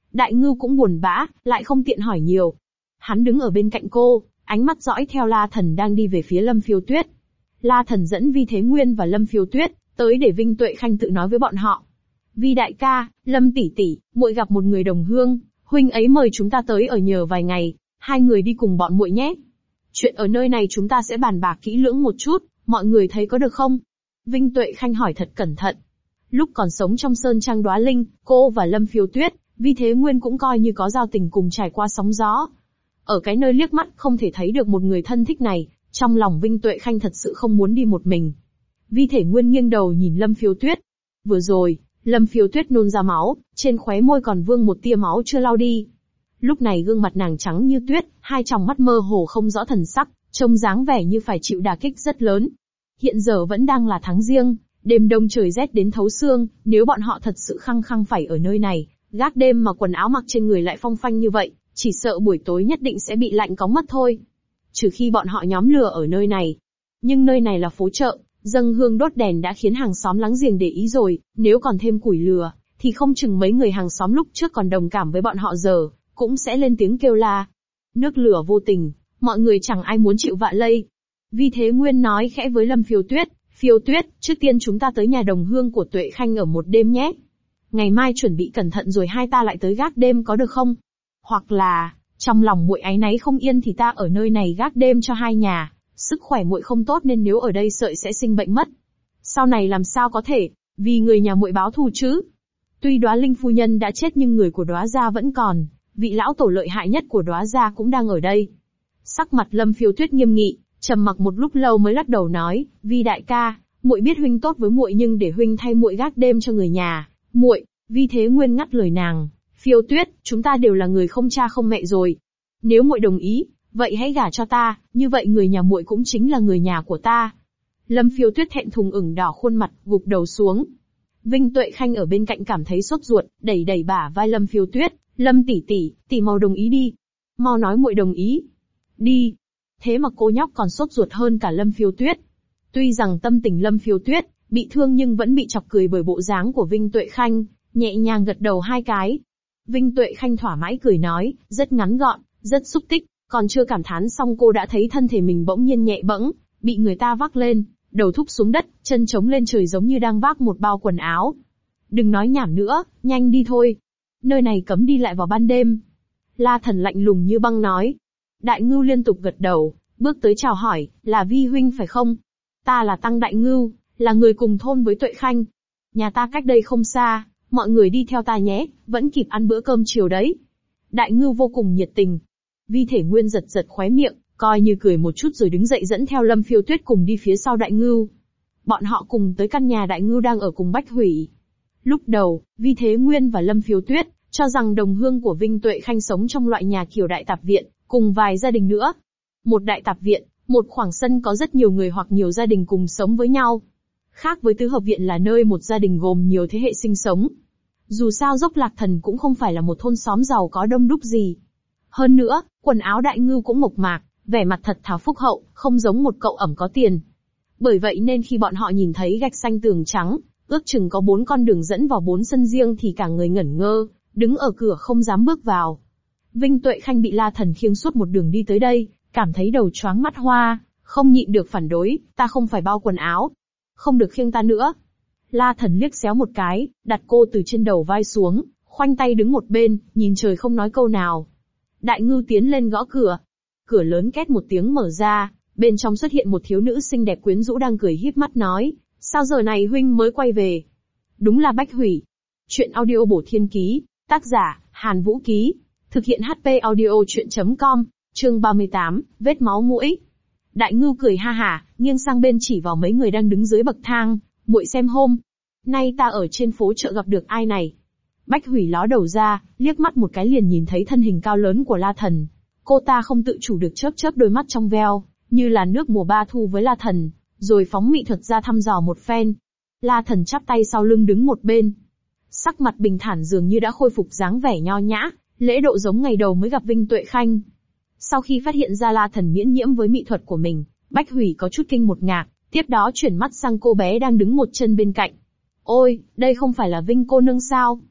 Đại Ngưu cũng buồn bã, lại không tiện hỏi nhiều. Hắn đứng ở bên cạnh cô, ánh mắt dõi theo La Thần đang đi về phía Lâm Phiêu Tuyết. La Thần dẫn Vi Thế Nguyên và Lâm Phiêu Tuyết tới để Vinh Tuệ Khanh tự nói với bọn họ. Vi đại ca, Lâm tỷ tỷ, muội gặp một người đồng hương, huynh ấy mời chúng ta tới ở nhờ vài ngày, hai người đi cùng bọn muội nhé. Chuyện ở nơi này chúng ta sẽ bàn bạc kỹ lưỡng một chút, mọi người thấy có được không? Vinh Tuệ Khanh hỏi thật cẩn thận. Lúc còn sống trong Sơn Trang Đóa Linh, cô và Lâm Phiêu Tuyết, Vi Thế Nguyên cũng coi như có giao tình cùng trải qua sóng gió. Ở cái nơi liếc mắt không thể thấy được một người thân thích này, trong lòng Vinh Tuệ Khanh thật sự không muốn đi một mình. Vi Thế Nguyên nghiêng đầu nhìn Lâm Phiêu Tuyết. Vừa rồi, Lâm Phiêu Tuyết nôn ra máu, trên khóe môi còn vương một tia máu chưa lau đi. Lúc này gương mặt nàng trắng như tuyết, hai tròng mắt mơ hồ không rõ thần sắc, trông dáng vẻ như phải chịu đả kích rất lớn. Hiện giờ vẫn đang là tháng giêng, đêm đông trời rét đến thấu xương, nếu bọn họ thật sự khăng khăng phải ở nơi này, gác đêm mà quần áo mặc trên người lại phong phanh như vậy, chỉ sợ buổi tối nhất định sẽ bị lạnh cóng mất thôi. Trừ khi bọn họ nhóm lửa ở nơi này. Nhưng nơi này là phố chợ, dâng hương đốt đèn đã khiến hàng xóm láng giềng để ý rồi, nếu còn thêm củi lửa, thì không chừng mấy người hàng xóm lúc trước còn đồng cảm với bọn họ giờ, cũng sẽ lên tiếng kêu la. Nước lửa vô tình, mọi người chẳng ai muốn chịu vạ lây. Vi Thế Nguyên nói khẽ với Lâm Phiêu Tuyết, Phiêu Tuyết, trước tiên chúng ta tới nhà đồng hương của Tuệ Khanh ở một đêm nhé. Ngày mai chuẩn bị cẩn thận rồi hai ta lại tới gác đêm có được không? Hoặc là, trong lòng muội áy náy không yên thì ta ở nơi này gác đêm cho hai nhà, sức khỏe muội không tốt nên nếu ở đây sợi sẽ sinh bệnh mất. Sau này làm sao có thể, vì người nhà muội báo thù chứ? Tuy Đóa Linh phu nhân đã chết nhưng người của Đóa gia vẫn còn, vị lão tổ lợi hại nhất của Đóa gia cũng đang ở đây. Sắc mặt Lâm Phiêu Tuyết nghiêm nghị, trầm mặc một lúc lâu mới lắc đầu nói, Vi đại ca, muội biết huynh tốt với muội nhưng để huynh thay muội gác đêm cho người nhà, muội. Vi Thế Nguyên ngắt lời nàng, Phiêu Tuyết, chúng ta đều là người không cha không mẹ rồi. Nếu muội đồng ý, vậy hãy gả cho ta, như vậy người nhà muội cũng chính là người nhà của ta. Lâm Phiêu Tuyết thẹn thùng ửng đỏ khuôn mặt, gục đầu xuống. Vinh Tuệ Khanh ở bên cạnh cảm thấy sốt ruột, đẩy đẩy bả vai Lâm Phiêu Tuyết, Lâm tỷ tỷ mau đồng ý đi. Mau nói muội đồng ý. Đi. Thế mà cô nhóc còn sốt ruột hơn cả Lâm Phiêu Tuyết. Tuy rằng tâm tình Lâm Phiêu Tuyết bị thương nhưng vẫn bị chọc cười bởi bộ dáng của Vinh Tuệ Khanh, nhẹ nhàng gật đầu hai cái. Vinh Tuệ Khanh thỏa mãn cười nói, rất ngắn gọn, rất xúc tích, còn chưa cảm thán xong cô đã thấy thân thể mình bỗng nhiên nhẹ bẫng, bị người ta vác lên, đầu thúc xuống đất, chân chống lên trời giống như đang vác một bao quần áo. Đừng nói nhảm nữa, nhanh đi thôi. Nơi này cấm đi lại vào ban đêm. La Thần lạnh lùng như băng nói. Đại Ngưu liên tục gật đầu, bước tới chào hỏi, là Vi huynh phải không? Ta là Tăng Đại Ngưu, là người cùng thôn với Tuệ Khanh. Nhà ta cách đây không xa, mọi người đi theo ta nhé, vẫn kịp ăn bữa cơm chiều đấy. Đại Ngưu vô cùng nhiệt tình. Vi Thể Nguyên giật giật khóe miệng, coi như cười một chút rồi đứng dậy dẫn theo Lâm Phiêu Tuyết cùng đi phía sau Đại Ngưu. Bọn họ cùng tới căn nhà Đại Ngưu đang ở cùng Bách Hủy. Lúc đầu, Vi Thế Nguyên và Lâm Phiêu Tuyết cho rằng đồng hương của Vinh Tuệ Khanh sống trong loại nhà kiểu đại tạp viện, cùng vài gia đình nữa. Một đại tạp viện, một khoảng sân có rất nhiều người hoặc nhiều gia đình cùng sống với nhau. Khác với tứ hợp viện là nơi một gia đình gồm nhiều thế hệ sinh sống. Dù sao Dốc Lạc Thần cũng không phải là một thôn xóm giàu có đông đúc gì. Hơn nữa, quần áo Đại Ngưu cũng mộc mạc, vẻ mặt thật thà phúc hậu, không giống một cậu ẩm có tiền. Bởi vậy nên khi bọn họ nhìn thấy gạch xanh tường trắng, ước chừng có 4 con đường dẫn vào 4 sân riêng thì cả người ngẩn ngơ, đứng ở cửa không dám bước vào. Vinh Tuệ Khanh bị La Thần khiêng suốt một đường đi tới đây, cảm thấy đầu choáng mắt hoa, không nhịn được phản đối, ta không phải bao quần áo. Không được khiêng ta nữa. La Thần liếc xéo một cái, đặt cô từ trên đầu vai xuống, khoanh tay đứng một bên, nhìn trời không nói câu nào. Đại Ngưu tiến lên gõ cửa. Cửa lớn két một tiếng mở ra, bên trong xuất hiện một thiếu nữ xinh đẹp quyến rũ đang cười híp mắt nói, sao giờ này huynh mới quay về? Đúng là Bách Hủy. Chuyện audio bổ thiên ký, tác giả, Hàn Vũ Ký, thực hiện HP audio chuyện.com, chương 38, vết máu mũi. Đại Ngưu cười ha hả, nghiêng sang bên chỉ vào mấy người đang đứng dưới bậc thang, muội xem hôm nay ta ở trên phố chợ gặp được ai này. Bách Hủy ló đầu ra, liếc mắt một cái liền nhìn thấy thân hình cao lớn của La Thần. Cô ta không tự chủ được chớp chớp đôi mắt trong veo, như là nước mùa ba thu với La Thần, rồi phóng mỹ thuật ra thăm dò một phen. La Thần chắp tay sau lưng đứng một bên. Sắc mặt bình thản dường như đã khôi phục dáng vẻ nho nhã, lễ độ giống ngày đầu mới gặp Vinh Tuệ Khanh. Sau khi phát hiện ra La Thần miễn nhiễm với mỹ thuật của mình, Bách Hủy có chút kinh một ngạc, tiếp đó chuyển mắt sang cô bé đang đứng một chân bên cạnh. Ôi, đây không phải là Vinh cô nương sao?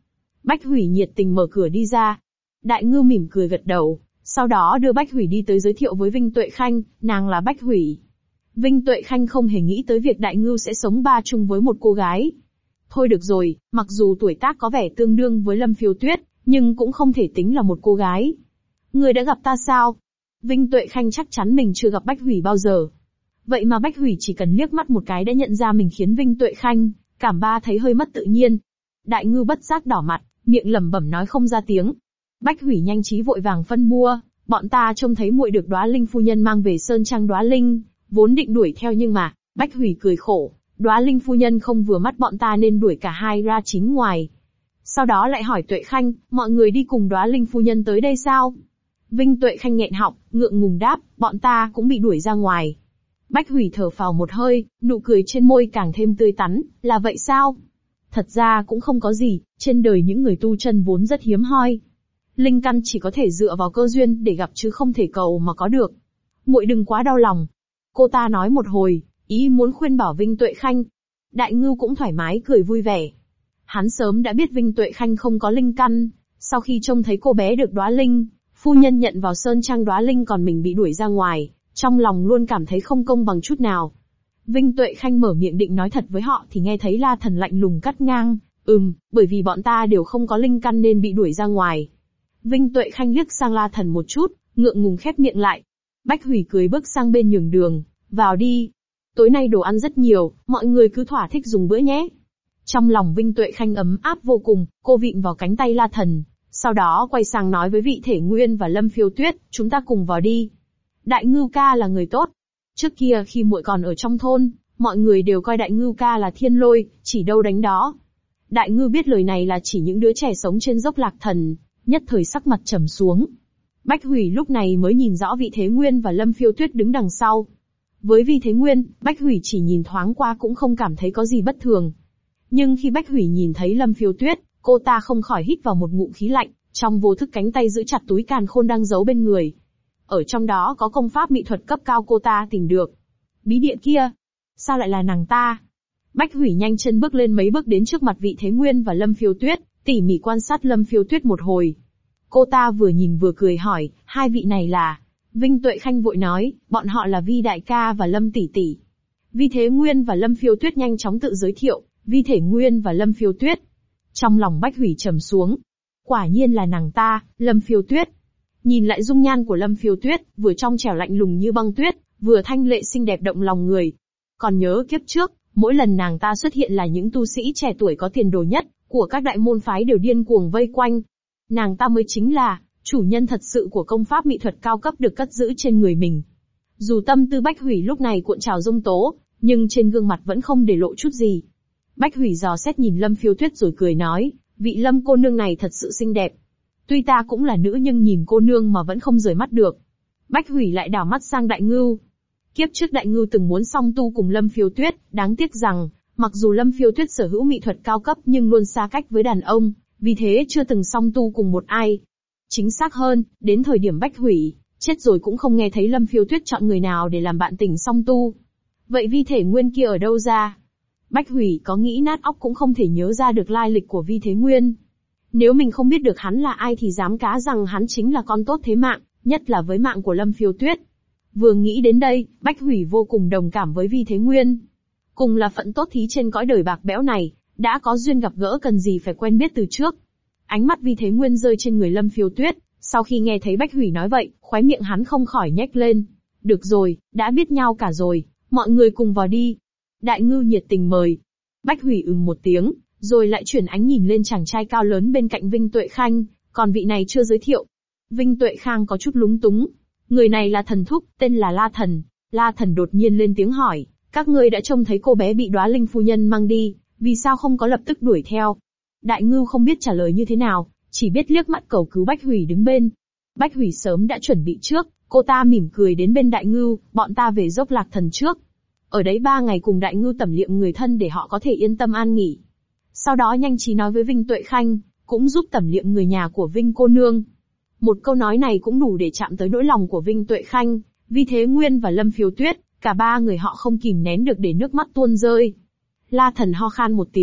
Bách Hủy nhiệt tình mở cửa đi ra. Đại Ngưu mỉm cười gật đầu, sau đó đưa Bách Hủy đi tới giới thiệu với Vinh Tuệ Khanh, nàng là Bách Hủy. Vinh Tuệ Khanh không hề nghĩ tới việc Đại Ngưu sẽ sống ba chung với một cô gái. Thôi được rồi, mặc dù tuổi tác có vẻ tương đương với Lâm Phiêu Tuyết, nhưng cũng không thể tính là một cô gái. Người đã gặp ta sao? Vinh Tuệ Khanh chắc chắn mình chưa gặp Bách Hủy bao giờ. Vậy mà Bách Hủy chỉ cần liếc mắt một cái đã nhận ra mình, khiến Vinh Tuệ Khanh cảm ba thấy hơi mất tự nhiên. Đại Ngưu bất giác đỏ mặt, miệng lẩm bẩm nói không ra tiếng. Bách Hủy nhanh trí vội vàng phân bua, bọn ta trông thấy muội được Đóa Linh phu nhân mang về sơn trang Đóa Linh, vốn định đuổi theo nhưng mà, Bách Hủy cười khổ, Đóa Linh phu nhân không vừa mắt bọn ta nên đuổi cả hai ra chính ngoài. Sau đó lại hỏi Tuệ Khanh, mọi người đi cùng Đóa Linh phu nhân tới đây sao? Vinh Tuệ Khanh nghẹn họng, ngượng ngùng đáp, bọn ta cũng bị đuổi ra ngoài. Bách Hủy thở phào một hơi, nụ cười trên môi càng thêm tươi tắn, là vậy sao? Thật ra cũng không có gì, trên đời những người tu chân vốn rất hiếm hoi. Linh căn chỉ có thể dựa vào cơ duyên để gặp chứ không thể cầu mà có được. Muội đừng quá đau lòng. Cô ta nói một hồi, ý muốn khuyên bảo Vinh Tuệ Khanh. Đại Ngưu cũng thoải mái cười vui vẻ. Hắn sớm đã biết Vinh Tuệ Khanh không có linh căn, sau khi trông thấy cô bé được Đóa Linh phu nhân nhận vào sơn trang Đóa Linh còn mình bị đuổi ra ngoài, trong lòng luôn cảm thấy không công bằng chút nào. Vinh Tuệ Khanh mở miệng định nói thật với họ thì nghe thấy La Thần lạnh lùng cắt ngang, bởi vì bọn ta đều không có linh căn nên bị đuổi ra ngoài. Vinh Tuệ Khanh liếc sang La Thần một chút, ngượng ngùng khép miệng lại. Bách Hủy cười bước sang bên nhường đường, vào đi. Tối nay đồ ăn rất nhiều, mọi người cứ thỏa thích dùng bữa nhé. Trong lòng Vinh Tuệ Khanh ấm áp vô cùng, cô vịn vào cánh tay La Thần, sau đó quay sang nói với Vị Thể Nguyên và Lâm Phiêu Tuyết, chúng ta cùng vào đi. Đại Ngưu ca là người tốt. Trước kia khi muội còn ở trong thôn, mọi người đều coi Đại Ngưu ca là thiên lôi, chỉ đâu đánh đó. Đại Ngưu biết lời này là chỉ những đứa trẻ sống trên dốc Lạc Thần, nhất thời sắc mặt trầm xuống. Bách Hủy lúc này mới nhìn rõ Vị Thế Nguyên và Lâm Phiêu Tuyết đứng đằng sau. Với Vị Thế Nguyên, Bách Hủy chỉ nhìn thoáng qua cũng không cảm thấy có gì bất thường. Nhưng khi Bách Hủy nhìn thấy Lâm Phiêu Tuyết, cô ta không khỏi hít vào một ngụm khí lạnh, trong vô thức cánh tay giữ chặt túi càn khôn đang giấu bên người. Ở trong đó có công pháp mỹ thuật cấp cao cô ta tìm được. Bí điện kia, sao lại là nàng ta? Bách Hủy nhanh chân bước lên mấy bước đến trước mặt Vị Thế Nguyên và Lâm Phiêu Tuyết, tỉ mỉ quan sát Lâm Phiêu Tuyết một hồi. Cô ta vừa nhìn vừa cười hỏi, hai vị này là? Vinh Tuệ Khanh vội nói, bọn họ là Vi đại ca và Lâm tỷ tỷ. Vi Thế Nguyên và Lâm Phiêu Tuyết nhanh chóng tự giới thiệu, Vi Thể Nguyên và Lâm Phiêu Tuyết. Trong lòng Bách Hủy trầm xuống. Quả nhiên là nàng ta, Lâm Phiêu Tuyết. Nhìn lại dung nhan của Lâm Phiêu Tuyết, vừa trong trẻo lạnh lùng như băng tuyết, vừa thanh lệ xinh đẹp động lòng người. Còn nhớ kiếp trước, mỗi lần nàng ta xuất hiện là những tu sĩ trẻ tuổi có tiền đồ nhất của các đại môn phái đều điên cuồng vây quanh. Nàng ta mới chính là chủ nhân thật sự của công pháp mỹ thuật cao cấp được cất giữ trên người mình. Dù tâm tư Bách Hủy lúc này cuộn trào giông tố, nhưng trên gương mặt vẫn không để lộ chút gì. Bách Hủy dò xét nhìn Lâm Phiêu Tuyết rồi cười nói, vị Lâm cô nương này thật sự xinh đẹp. Tuy ta cũng là nữ nhưng nhìn cô nương mà vẫn không rời mắt được. Bách Hủy lại đảo mắt sang Đại Ngưu. Kiếp trước Đại Ngưu từng muốn song tu cùng Lâm Phiêu Tuyết, đáng tiếc rằng, mặc dù Lâm Phiêu Tuyết sở hữu mỹ thuật cao cấp nhưng luôn xa cách với đàn ông, vì thế chưa từng song tu cùng một ai. Chính xác hơn, đến thời điểm Bách Hủy chết rồi cũng không nghe thấy Lâm Phiêu Tuyết chọn người nào để làm bạn tình song tu. Vậy Vi Thể Nguyên kia ở đâu ra? Bách Hủy có nghĩ nát óc cũng không thể nhớ ra được lai lịch của Vi Thế Nguyên. Nếu mình không biết được hắn là ai thì dám cá rằng hắn chính là con tốt thế mạng, nhất là với mạng của Lâm Phiêu Tuyết. Vừa nghĩ đến đây, Bách Hủy vô cùng đồng cảm với Vi Thế Nguyên. Cùng là phận tốt thí trên cõi đời bạc bẽo này, đã có duyên gặp gỡ cần gì phải quen biết từ trước. Ánh mắt Vi Thế Nguyên rơi trên người Lâm Phiêu Tuyết, sau khi nghe thấy Bách Hủy nói vậy, khóe miệng hắn không khỏi nhếch lên. Được rồi, đã biết nhau cả rồi, mọi người cùng vào đi. Đại Ngưu nhiệt tình mời. Bách Hủy một tiếng, rồi lại chuyển ánh nhìn lên chàng trai cao lớn bên cạnh Vinh Tuệ Khanh, còn vị này chưa giới thiệu. Vinh Tuệ Khang có chút lúng túng. Người này là thần thúc, tên là La Thần. La Thần đột nhiên lên tiếng hỏi, các ngươi đã trông thấy cô bé bị Đóa Linh phu nhân mang đi, vì sao không có lập tức đuổi theo? Đại Ngưu không biết trả lời như thế nào, chỉ biết liếc mắt cầu cứu Bách Hủy đứng bên. Bách Hủy sớm đã chuẩn bị trước, cô ta mỉm cười đến bên Đại Ngưu, bọn ta về dốc Lạc Thần trước. Ở đấy 3 ngày cùng Đại Ngưu tẩm liệm người thân để họ có thể yên tâm an nghỉ. Sau đó nhanh trí nói với Vinh Tuệ Khanh, cũng giúp tẩm liệm người nhà của Vinh cô nương. Một câu nói này cũng đủ để chạm tới nỗi lòng của Vinh Tuệ Khanh, Vi Thế Nguyên và Lâm Phiêu Tuyết, cả ba người họ không kìm nén được để nước mắt tuôn rơi. La Thần ho khan một tiếng,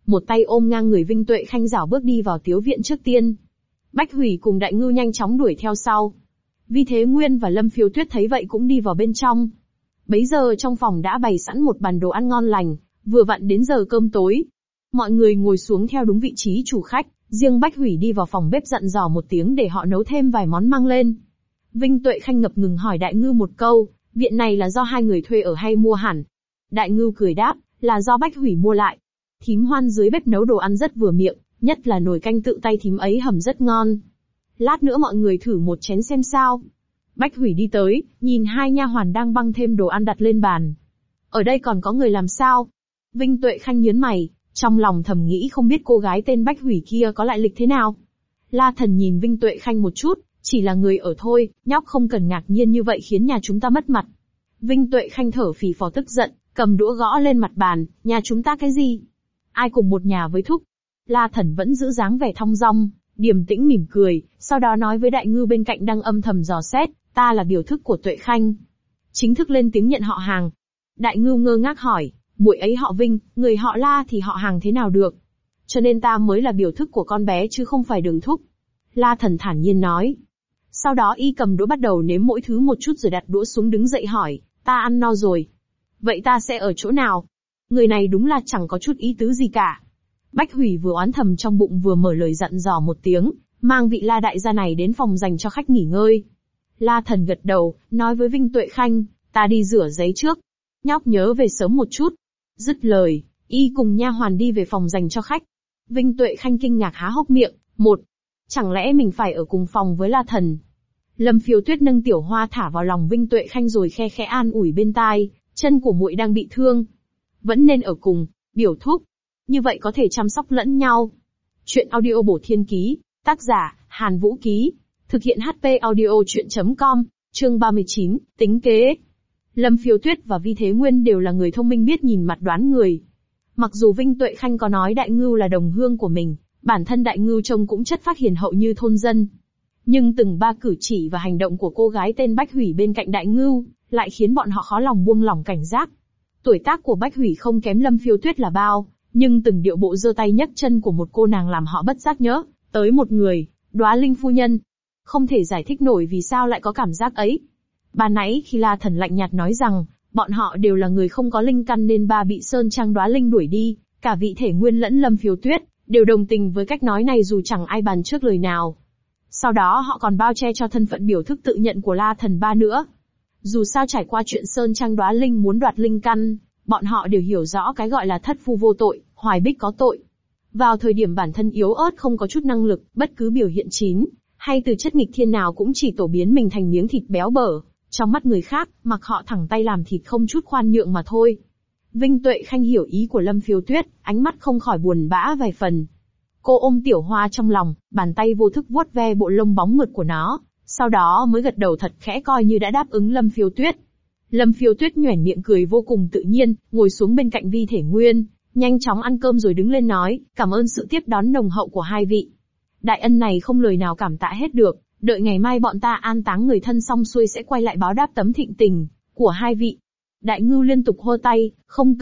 một tay ôm ngang người Vinh Tuệ Khanh rảo bước đi vào tiếu viện trước tiên. Bách Hủy cùng Đại Ngưu nhanh chóng đuổi theo sau. Vi Thế Nguyên và Lâm Phiêu Tuyết thấy vậy cũng đi vào bên trong. Bấy giờ trong phòng đã bày sẵn một bàn đồ ăn ngon lành, vừa vặn đến giờ cơm tối. Mọi người ngồi xuống theo đúng vị trí chủ khách, riêng Bách Hủy đi vào phòng bếp dặn dò một tiếng để họ nấu thêm vài món mang lên. Vinh Tuệ Khanh ngập ngừng hỏi Đại Ngưu một câu, viện này là do hai người thuê ở hay mua hẳn? Đại Ngưu cười đáp, là do Bách Hủy mua lại. Thím Hoan dưới bếp nấu đồ ăn rất vừa miệng, nhất là nồi canh tự tay thím ấy hầm rất ngon. Lát nữa mọi người thử một chén xem sao. Bách Hủy đi tới, nhìn hai nha hoàn đang băng thêm đồ ăn đặt lên bàn. Ở đây còn có người làm sao? Vinh Tuệ Khanh nhớn mày, trong lòng thầm nghĩ không biết cô gái tên Bách Hủy kia có lại lịch thế nào. La Thần nhìn Vinh Tuệ Khanh một chút, chỉ là người ở thôi, nhóc không cần ngạc nhiên như vậy khiến nhà chúng ta mất mặt. Vinh Tuệ Khanh thở phì phò tức giận, cầm đũa gõ lên mặt bàn, nhà chúng ta cái gì? Ai cùng một nhà với Thúc? La Thần vẫn giữ dáng vẻ thong dong, điềm tĩnh mỉm cười, sau đó nói với Đại Ngưu bên cạnh đang âm thầm dò xét, ta là biểu thức của Tuệ Khanh. Chính thức lên tiếng nhận họ hàng. Đại Ngưu ngơ ngác hỏi, muội ấy họ Vinh, người họ La thì họ hàng thế nào được? Cho nên ta mới là biểu thức của con bé chứ không phải Đường Thúc. La Thần thản nhiên nói. Sau đó y cầm đũa bắt đầu nếm mỗi thứ một chút rồi đặt đũa xuống đứng dậy hỏi, ta ăn no rồi. Vậy ta sẽ ở chỗ nào? Người này đúng là chẳng có chút ý tứ gì cả. Bách Hủy vừa oán thầm trong bụng vừa mở lời dặn dò một tiếng, mang vị La đại gia này đến phòng dành cho khách nghỉ ngơi. La Thần gật đầu, nói với Vinh Tuệ Khanh, ta đi rửa giấy trước. Nhóc nhớ về sớm một chút. Dứt lời, y cùng nha hoàn đi về phòng dành cho khách. Vinh Tuệ Khanh kinh ngạc há hốc miệng, chẳng lẽ mình phải ở cùng phòng với La Thần? Lâm Phiêu Tuyết nâng Tiểu Hoa thả vào lòng Vinh Tuệ Khanh rồi khe khẽ an ủi bên tai, chân của muội đang bị thương. Vẫn nên ở cùng, biểu thúc. Như vậy có thể chăm sóc lẫn nhau. Chuyện audio bổ thiên ký, tác giả, Hàn Vũ Ký. Thực hiện HP audio chuyện.com, chương 39, tính kế. Lâm Phiêu Tuyết và Vi Thế Nguyên đều là người thông minh biết nhìn mặt đoán người. Mặc dù Vinh Tuệ Khanh có nói Đại Ngưu là đồng hương của mình, bản thân Đại Ngưu trông cũng chất phác hiền hậu như thôn dân. Nhưng từng ba cử chỉ và hành động của cô gái tên Bách Hủy bên cạnh Đại Ngưu, lại khiến bọn họ khó lòng buông lỏng cảnh giác. Tuổi tác của Bách Hủy không kém Lâm Phiêu Tuyết là bao, nhưng từng điệu bộ giơ tay nhấc chân của một cô nàng làm họ bất giác nhớ tới một người, Đóa Linh phu nhân. Không thể giải thích nổi vì sao lại có cảm giác ấy. Ban nãy khi La Thần lạnh nhạt nói rằng, bọn họ đều là người không có linh căn nên ba bị Sơn Trang Đóa Linh đuổi đi, cả Vị Thể Nguyên lẫn Lâm Phiêu Tuyết, đều đồng tình với cách nói này dù chẳng ai bàn trước lời nào. Sau đó họ còn bao che cho thân phận biểu thức tự nhận của La Thần ba nữa. Dù sao trải qua chuyện Sơn Trang Đóa Linh muốn đoạt linh căn, bọn họ đều hiểu rõ cái gọi là thất phu vô tội, hoài bích có tội. Vào thời điểm bản thân yếu ớt không có chút năng lực, bất cứ biểu hiện chín, hay từ chất nghịch thiên nào cũng chỉ tổ biến mình thành miếng thịt béo bở. Trong mắt người khác, mặc họ thẳng tay làm thịt không chút khoan nhượng mà thôi. Vinh Tuệ Khanh hiểu ý của Lâm Phiêu Tuyết, ánh mắt không khỏi buồn bã vài phần. Cô ôm Tiểu Hoa trong lòng, bàn tay vô thức vuốt ve bộ lông bóng mượt của nó, sau đó mới gật đầu thật khẽ coi như đã đáp ứng Lâm Phiêu Tuyết. Lâm Phiêu Tuyết nhoẻn miệng cười vô cùng tự nhiên, ngồi xuống bên cạnh Vi Thể Nguyên, nhanh chóng ăn cơm rồi đứng lên nói, cảm ơn sự tiếp đón nồng hậu của hai vị. Đại ân này không lời nào cảm tạ hết được, đợi ngày mai bọn ta an táng người thân xong xuôi sẽ quay lại báo đáp tấm thịnh tình của hai vị. Đại Ngưu liên tục hô tay, không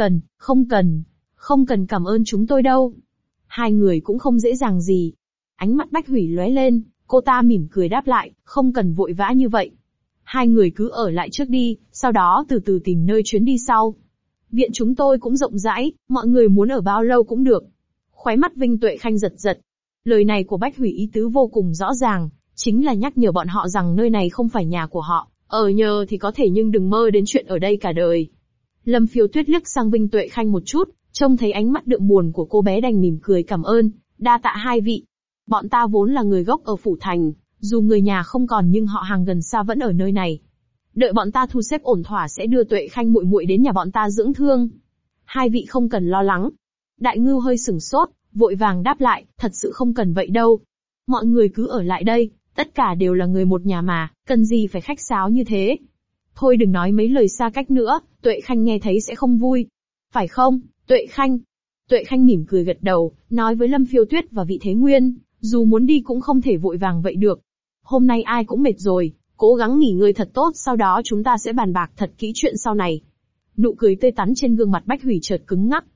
cần cảm ơn chúng tôi đâu. Hai người cũng không dễ dàng gì. Ánh mắt Bách Hủy lóe lên, cô ta mỉm cười đáp lại, không cần vội vã như vậy. Hai người cứ ở lại trước đi, sau đó từ từ tìm nơi chuyến đi sau. Viện chúng tôi cũng rộng rãi, mọi người muốn ở bao lâu cũng được. Khóe mắt Vinh Tuệ Khanh giật giật. Lời này của Bách Hủy ý tứ vô cùng rõ ràng, chính là nhắc nhở bọn họ rằng nơi này không phải nhà của họ, ở nhờ thì có thể nhưng đừng mơ đến chuyện ở đây cả đời. Lâm Phiêu Tuyết liếc sang Vinh Tuệ Khanh một chút, trông thấy ánh mắt đượm buồn của cô bé đành mỉm cười cảm ơn, đa tạ hai vị. Bọn ta vốn là người gốc ở Phủ Thành, dù người nhà không còn nhưng họ hàng gần xa vẫn ở nơi này. Đợi bọn ta thu xếp ổn thỏa sẽ đưa Tuệ Khanh muội muội đến nhà bọn ta dưỡng thương. Hai vị không cần lo lắng. Đại Ngưu hơi sửng sốt, vội vàng đáp lại, thật sự không cần vậy đâu. Mọi người cứ ở lại đây, tất cả đều là người một nhà mà, cần gì phải khách sáo như thế. Thôi đừng nói mấy lời xa cách nữa, Tuệ Khanh nghe thấy sẽ không vui. Phải không, Tuệ Khanh? Tuệ Khanh mỉm cười gật đầu, nói với Lâm Phiêu Tuyết và Vị Thế Nguyên, dù muốn đi cũng không thể vội vàng vậy được. Hôm nay ai cũng mệt rồi, cố gắng nghỉ ngơi thật tốt sau đó chúng ta sẽ bàn bạc thật kỹ chuyện sau này. Nụ cười tươi tắn trên gương mặt Bách Hủy chợt cứng ngắc.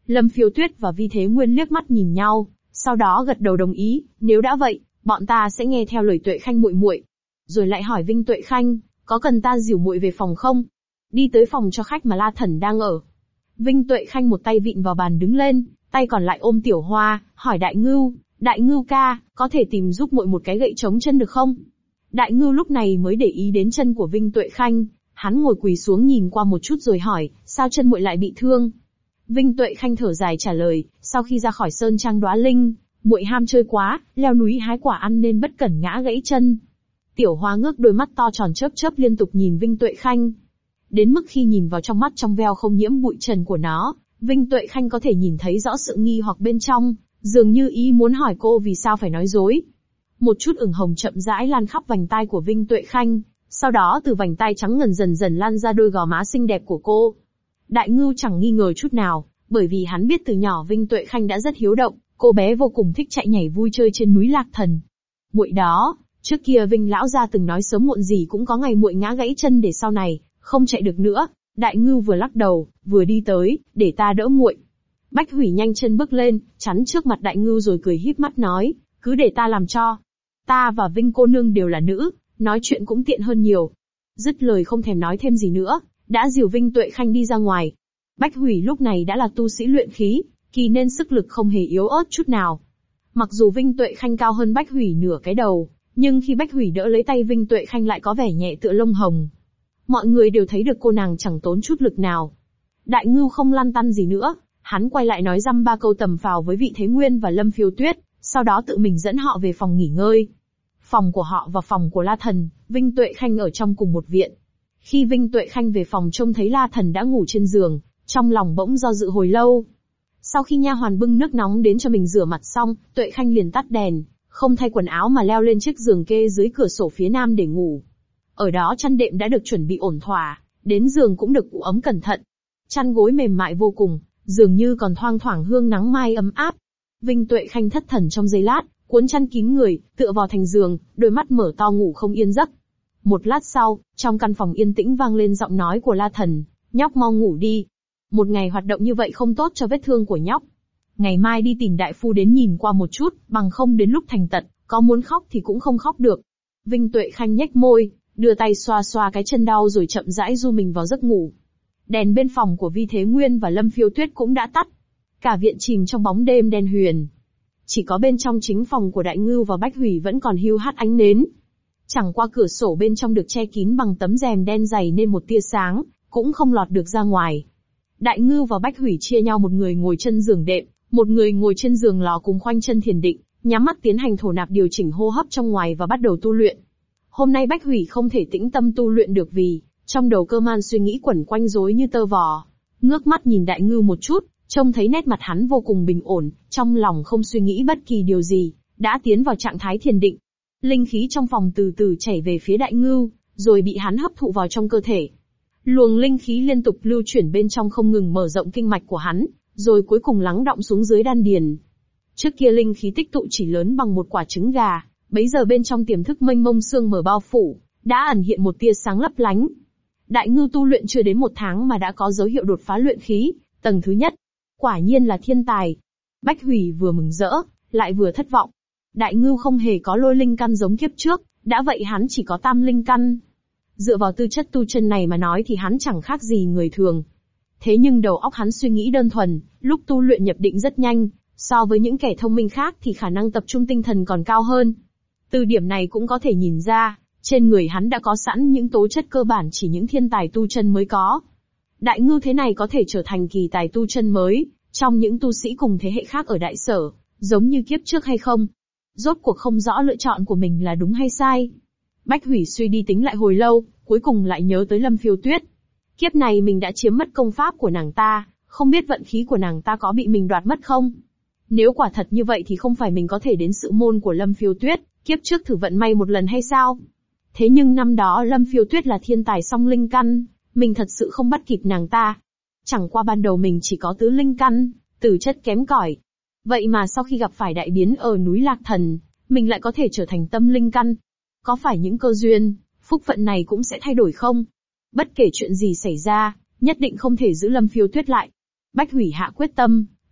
Lâm Phiêu Tuyết và Vi Thế Nguyên liếc mắt nhìn nhau, sau đó gật đầu đồng ý, nếu đã vậy, bọn ta sẽ nghe theo lời Tuệ Khanh muội muội. Rồi lại hỏi Vinh Tuệ Khanh, có cần ta dìu muội về phòng không? Đi tới phòng cho khách mà La Thần đang ở. Vinh Tuệ Khanh một tay vịn vào bàn đứng lên, tay còn lại ôm Tiểu Hoa, hỏi Đại Ngưu ca, có thể tìm giúp muội một cái gậy chống chân được không? Đại Ngưu lúc này mới để ý đến chân của Vinh Tuệ Khanh, hắn ngồi quỳ xuống nhìn qua một chút rồi hỏi, sao chân muội lại bị thương? Vinh Tuệ Khanh thở dài trả lời, sau khi ra khỏi sơn trang Đóa Linh, muội ham chơi quá, leo núi hái quả ăn nên bất cẩn ngã gãy chân. Tiểu Hoa ngước đôi mắt to tròn chớp chớp liên tục nhìn Vinh Tuệ Khanh. Đến mức khi nhìn vào trong mắt trong veo không nhiễm bụi trần của nó, Vinh Tuệ Khanh có thể nhìn thấy rõ sự nghi hoặc bên trong, dường như ý muốn hỏi cô vì sao phải nói dối. Một chút ửng hồng chậm rãi lan khắp vành tai của Vinh Tuệ Khanh, sau đó từ vành tai trắng ngần dần dần lan ra đôi gò má xinh đẹp của cô. Đại Ngưu chẳng nghi ngờ chút nào, bởi vì hắn biết từ nhỏ Vinh Tuệ Khanh đã rất hiếu động, cô bé vô cùng thích chạy nhảy vui chơi trên núi Lạc Thần. Muội đó, trước kia Vinh lão gia từng nói sớm muộn gì cũng có ngày muội ngã gãy chân để sau này không chạy được nữa. Đại Ngưu vừa lắc đầu, vừa đi tới, để ta đỡ muội. Bách Hủy nhanh chân bước lên, chắn trước mặt Đại Ngưu rồi cười híp mắt nói, cứ để ta làm cho. Ta và Vinh cô nương đều là nữ, nói chuyện cũng tiện hơn nhiều. Dứt lời không thèm nói thêm gì nữa, đã dìu Vinh Tuệ Khanh đi ra ngoài. Bách Hủy lúc này đã là tu sĩ luyện khí, kỳ nên sức lực không hề yếu ớt chút nào. Mặc dù Vinh Tuệ Khanh cao hơn Bách Hủy nửa cái đầu, nhưng khi Bách Hủy đỡ lấy tay Vinh Tuệ Khanh lại có vẻ nhẹ tựa lông hồng. Mọi người đều thấy được cô nàng chẳng tốn chút lực nào. Đại Ngưu không lăn tăn gì nữa, hắn quay lại nói dăm ba câu tầm phào với Vị Thế Nguyên và Lâm Phiêu Tuyết, sau đó tự mình dẫn họ về phòng nghỉ ngơi. Phòng của họ và phòng của La Thần, Vinh Tuệ Khanh ở trong cùng một viện. Khi Vinh Tuệ Khanh về phòng trông thấy La Thần đã ngủ trên giường, trong lòng bỗng do dự hồi lâu. Sau khi nha hoàn bưng nước nóng đến cho mình rửa mặt xong, Tuệ Khanh liền tắt đèn, không thay quần áo mà leo lên chiếc giường kê dưới cửa sổ phía nam để ngủ. Ở đó chăn đệm đã được chuẩn bị ổn thỏa, đến giường cũng được ủ ấm cẩn thận. Chăn gối mềm mại vô cùng, dường như còn thoang thoảng hương nắng mai ấm áp. Vinh Tuệ Khanh thất thần trong giây lát, cuốn chăn kín người, tựa vào thành giường, đôi mắt mở to ngủ không yên giấc. Một lát sau, trong căn phòng yên tĩnh vang lên giọng nói của La Thần, nhóc mau ngủ đi. Một ngày hoạt động như vậy không tốt cho vết thương của nhóc. Ngày mai đi tìm đại phu đến nhìn qua một chút, bằng không đến lúc thành tật, có muốn khóc thì cũng không khóc được. Vinh Tuệ Khanh nhếch môi, đưa tay xoa xoa cái chân đau rồi chậm rãi du mình vào giấc ngủ. Đèn bên phòng của Vi Thế Nguyên và Lâm Phiêu Tuyết cũng đã tắt. Cả viện chìm trong bóng đêm đen huyền. Chỉ có bên trong chính phòng của Đại Ngưu và Bách Hủy vẫn còn hiu hắt ánh nến. Chẳng qua cửa sổ bên trong được che kín bằng tấm rèm đen dày nên một tia sáng cũng không lọt được ra ngoài. Đại Ngưu và Bách Hủy chia nhau một người ngồi chân giường đệm, một người ngồi trên giường lò cùng khoanh chân thiền định, nhắm mắt tiến hành thổ nạp điều chỉnh hô hấp trong ngoài và bắt đầu tu luyện. Hôm nay Bách Hủy không thể tĩnh tâm tu luyện được vì trong đầu cơ man suy nghĩ quẩn quanh rối như tơ vò. Ngước mắt nhìn Đại Ngưu một chút, trông thấy nét mặt hắn vô cùng bình ổn, trong lòng không suy nghĩ bất kỳ điều gì, đã tiến vào trạng thái thiền định. Linh khí trong phòng từ từ chảy về phía Đại Ngưu, rồi bị hắn hấp thụ vào trong cơ thể. Luồng linh khí liên tục lưu chuyển bên trong không ngừng mở rộng kinh mạch của hắn, rồi cuối cùng lắng đọng xuống dưới đan điền. Trước kia linh khí tích tụ chỉ lớn bằng một quả trứng gà, bấy giờ bên trong tiềm thức mênh mông sương mờ bao phủ, đã ẩn hiện một tia sáng lấp lánh. Đại Ngưu tu luyện chưa đến 1 tháng mà đã có dấu hiệu đột phá luyện khí, tầng thứ nhất. Quả nhiên là thiên tài. Bách Hủy vừa mừng rỡ, lại vừa thất vọng. Đại Ngưu không hề có lôi linh căn giống kiếp trước, đã vậy hắn chỉ có tam linh căn. Dựa vào tư chất tu chân này mà nói thì hắn chẳng khác gì người thường. Thế nhưng đầu óc hắn suy nghĩ đơn thuần, lúc tu luyện nhập định rất nhanh, so với những kẻ thông minh khác thì khả năng tập trung tinh thần còn cao hơn. Từ điểm này cũng có thể nhìn ra, trên người hắn đã có sẵn những tố chất cơ bản chỉ những thiên tài tu chân mới có. Đại Ngưu thế này có thể trở thành kỳ tài tu chân mới, trong những tu sĩ cùng thế hệ khác ở Đại Sở, giống như kiếp trước hay không? Rốt cuộc không rõ lựa chọn của mình là đúng hay sai. Bách Hủy suy đi tính lại hồi lâu, cuối cùng lại nhớ tới Lâm Phiêu Tuyết. Kiếp này mình đã chiếm mất công pháp của nàng ta, không biết vận khí của nàng ta có bị mình đoạt mất không? Nếu quả thật như vậy thì không phải mình có thể đến sự môn của Lâm Phiêu Tuyết, kiếp trước thử vận may một lần hay sao? Thế nhưng năm đó Lâm Phiêu Tuyết là thiên tài song linh căn, mình thật sự không bắt kịp nàng ta. Chẳng qua ban đầu mình chỉ có tứ linh căn, tử chất kém cỏi. Vậy mà sau khi gặp phải đại biến ở núi Lạc Thần, mình lại có thể trở thành tâm linh căn. Có phải những cơ duyên, phúc phận này cũng sẽ thay đổi không? Bất kể chuyện gì xảy ra, nhất định không thể giữ Lâm Phiêu Tuyết lại. Bách Hủy hạ quyết tâm,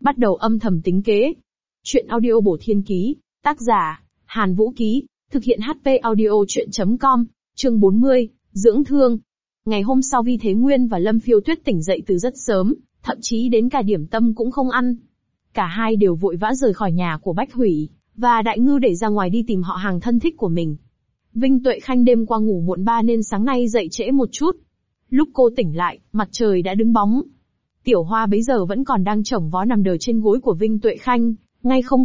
bắt đầu âm thầm tính kế. Chuyện audio bổ thiên ký, tác giả, Hàn Vũ Ký, thực hiện HP audio chuyện.com, chương 40, dưỡng thương. Ngày hôm sau Vi Thế Nguyên và Lâm Phiêu Tuyết tỉnh dậy từ rất sớm, thậm chí đến cả điểm tâm cũng không ăn. Cả hai đều vội vã rời khỏi nhà của Bách Hủy, và Đại Ngưu để ra ngoài đi tìm họ hàng thân thích của mình. Vinh Tuệ Khanh đêm qua ngủ muộn nên sáng nay dậy trễ một chút. Lúc cô tỉnh lại, mặt trời đã đứng bóng. Tiểu Hoa bấy giờ vẫn còn đang chổng vó nằm đờ trên gối của Vinh Tuệ Khanh, ngay không.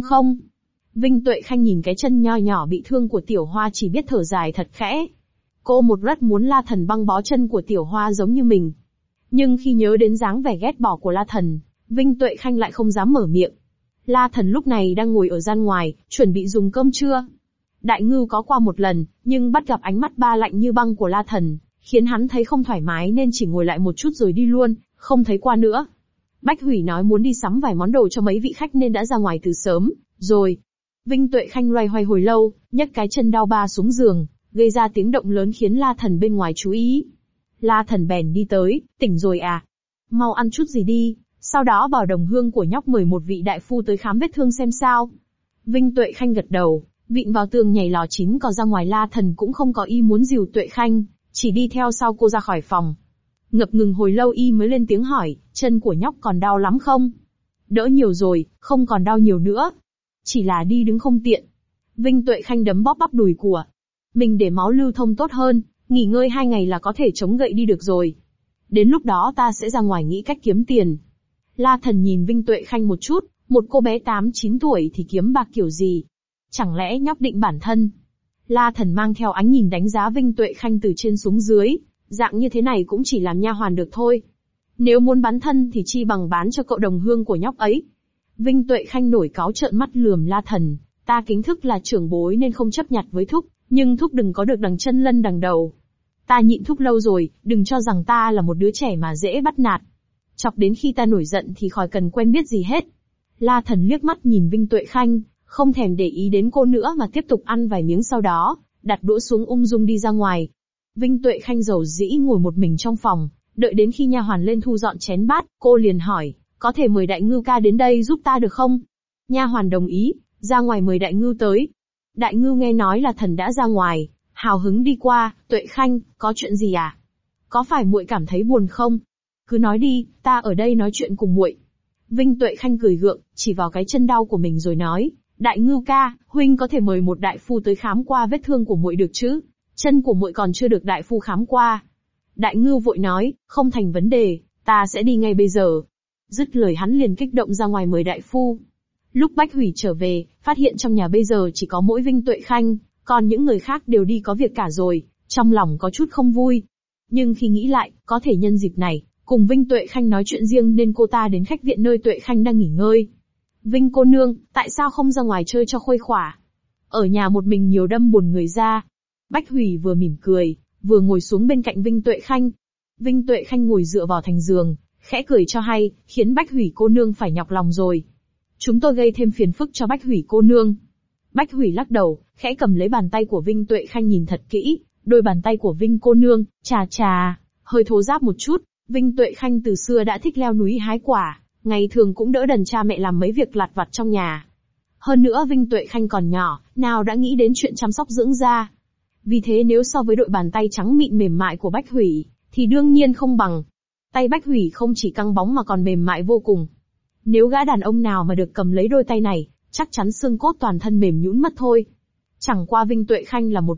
Vinh Tuệ Khanh nhìn cái chân nho nhỏ bị thương của Tiểu Hoa chỉ biết thở dài thật khẽ. Cô rất muốn La Thần băng bó chân của Tiểu Hoa giống như mình. Nhưng khi nhớ đến dáng vẻ ghét bỏ của La Thần, Vinh Tuệ Khanh lại không dám mở miệng. La Thần lúc này đang ngồi ở gian ngoài, chuẩn bị dùng cơm trưa. Đại Ngưu có qua một lần, nhưng bắt gặp ánh mắt ba lạnh như băng của La Thần, khiến hắn thấy không thoải mái nên chỉ ngồi lại một chút rồi đi luôn, không thấy qua nữa. Bách Hủy nói muốn đi sắm vài món đồ cho mấy vị khách nên đã ra ngoài từ sớm, rồi. Vinh Tuệ Khanh loay hoay hồi lâu, nhấc cái chân đau ba xuống giường, gây ra tiếng động lớn khiến La Thần bên ngoài chú ý. La Thần bèn đi tới, tỉnh rồi à? Mau ăn chút gì đi, sau đó bảo đồng hương của nhóc mời một vị đại phu tới khám vết thương xem sao. Vinh Tuệ Khanh gật đầu, vịn vào tường nhảy lò chín cò ra ngoài. La Thần cũng không có ý muốn dìu Tuệ Khanh, chỉ đi theo sau cô ra khỏi phòng. Ngập ngừng hồi lâu y mới lên tiếng hỏi, chân của nhóc còn đau lắm không? Đỡ nhiều rồi, không còn đau nhiều nữa. Chỉ là đi đứng không tiện. Vinh Tuệ Khanh đấm bóp bắp đùi của mình để máu lưu thông tốt hơn, nghỉ ngơi 2 ngày là có thể chống gậy đi được rồi. Đến lúc đó ta sẽ ra ngoài nghĩ cách kiếm tiền. La Thần nhìn Vinh Tuệ Khanh một chút, một cô bé 8-9 tuổi thì kiếm bạc kiểu gì? Chẳng lẽ nhóc định bản thân? La Thần mang theo ánh nhìn đánh giá Vinh Tuệ Khanh từ trên xuống dưới, dạng như thế này cũng chỉ làm nha hoàn được thôi. Nếu muốn bán thân thì chi bằng bán cho cậu đồng hương của nhóc ấy. Vinh Tuệ Khanh nổi cáu trợn mắt lườm La Thần, ta kính Thúc là trưởng bối nên không chấp nhặt với Thúc, nhưng Thúc đừng có được đằng chân lân đằng đầu. Ta nhịn Thúc lâu rồi, đừng cho rằng ta là một đứa trẻ mà dễ bắt nạt. Chọc đến khi ta nổi giận thì khỏi cần quen biết gì hết. La Thần liếc mắt nhìn Vinh Tuệ Khanh, không thèm để ý đến cô nữa mà tiếp tục ăn vài miếng, sau đó đặt đũa xuống ung dung đi ra ngoài. Vinh Tuệ Khanh dầu dĩ ngồi một mình trong phòng, đợi đến khi nha hoàn lên thu dọn chén bát, cô liền hỏi, có thể mời Đại Ngưu ca đến đây giúp ta được không? Nha hoàn đồng ý, ra ngoài mời Đại Ngưu tới. Đại Ngưu nghe nói là Thần đã ra ngoài, hào hứng đi qua. Tuệ Khanh, có chuyện gì à? Có phải muội cảm thấy buồn không? Cứ nói đi, ta ở đây nói chuyện cùng muội. Vinh Tuệ Khanh cười gượng, chỉ vào cái chân đau của mình rồi nói, Đại Ngưu ca, huynh có thể mời một đại phu tới khám qua vết thương của muội được chứ? Chân của muội còn chưa được đại phu khám qua. Đại Ngưu vội nói, không thành vấn đề, ta sẽ đi ngay bây giờ. Dứt lời hắn liền kích động ra ngoài mời đại phu. Lúc Bách Hủy trở về, phát hiện trong nhà bây giờ chỉ có mỗi Vinh Tuệ Khanh, còn những người khác đều đi có việc cả rồi, trong lòng có chút không vui. Nhưng khi nghĩ lại, có thể nhân dịp này, cùng Vinh Tuệ Khanh nói chuyện riêng nên cô ta đến khách viện nơi Tuệ Khanh đang nghỉ ngơi. Vinh cô nương, tại sao không ra ngoài chơi cho khuây khỏa? Ở nhà một mình nhiều đâm buồn người ra. Bách Hủy vừa mỉm cười, vừa ngồi xuống bên cạnh Vinh Tuệ Khanh. Vinh Tuệ Khanh ngồi dựa vào thành giường, khẽ cười cho hay, khiến Bách Hủy cô nương phải nhọc lòng rồi. Chúng tôi gây thêm phiền phức cho Bách Hủy cô nương. Bách Hủy lắc đầu, khẽ cầm lấy bàn tay của Vinh Tuệ Khanh nhìn thật kỹ, đôi bàn tay của Vinh cô nương, chà, hơi thô ráp một chút. Vinh Tuệ Khanh từ xưa đã thích leo núi hái quả, ngày thường cũng đỡ đần cha mẹ làm mấy việc lặt vặt trong nhà. Hơn nữa Vinh Tuệ Khanh còn nhỏ, nào đã nghĩ đến chuyện chăm sóc dưỡng da. Vì thế nếu so với đội bàn tay trắng mịn mềm mại của Bách Hủy, thì đương nhiên không bằng. Tay Bách Hủy không chỉ căng bóng mà còn mềm mại vô cùng. Nếu gã đàn ông nào mà được cầm lấy đôi tay này, chắc chắn xương cốt toàn thân mềm nhũn mất thôi. Chẳng qua Vinh Tuệ Khanh là một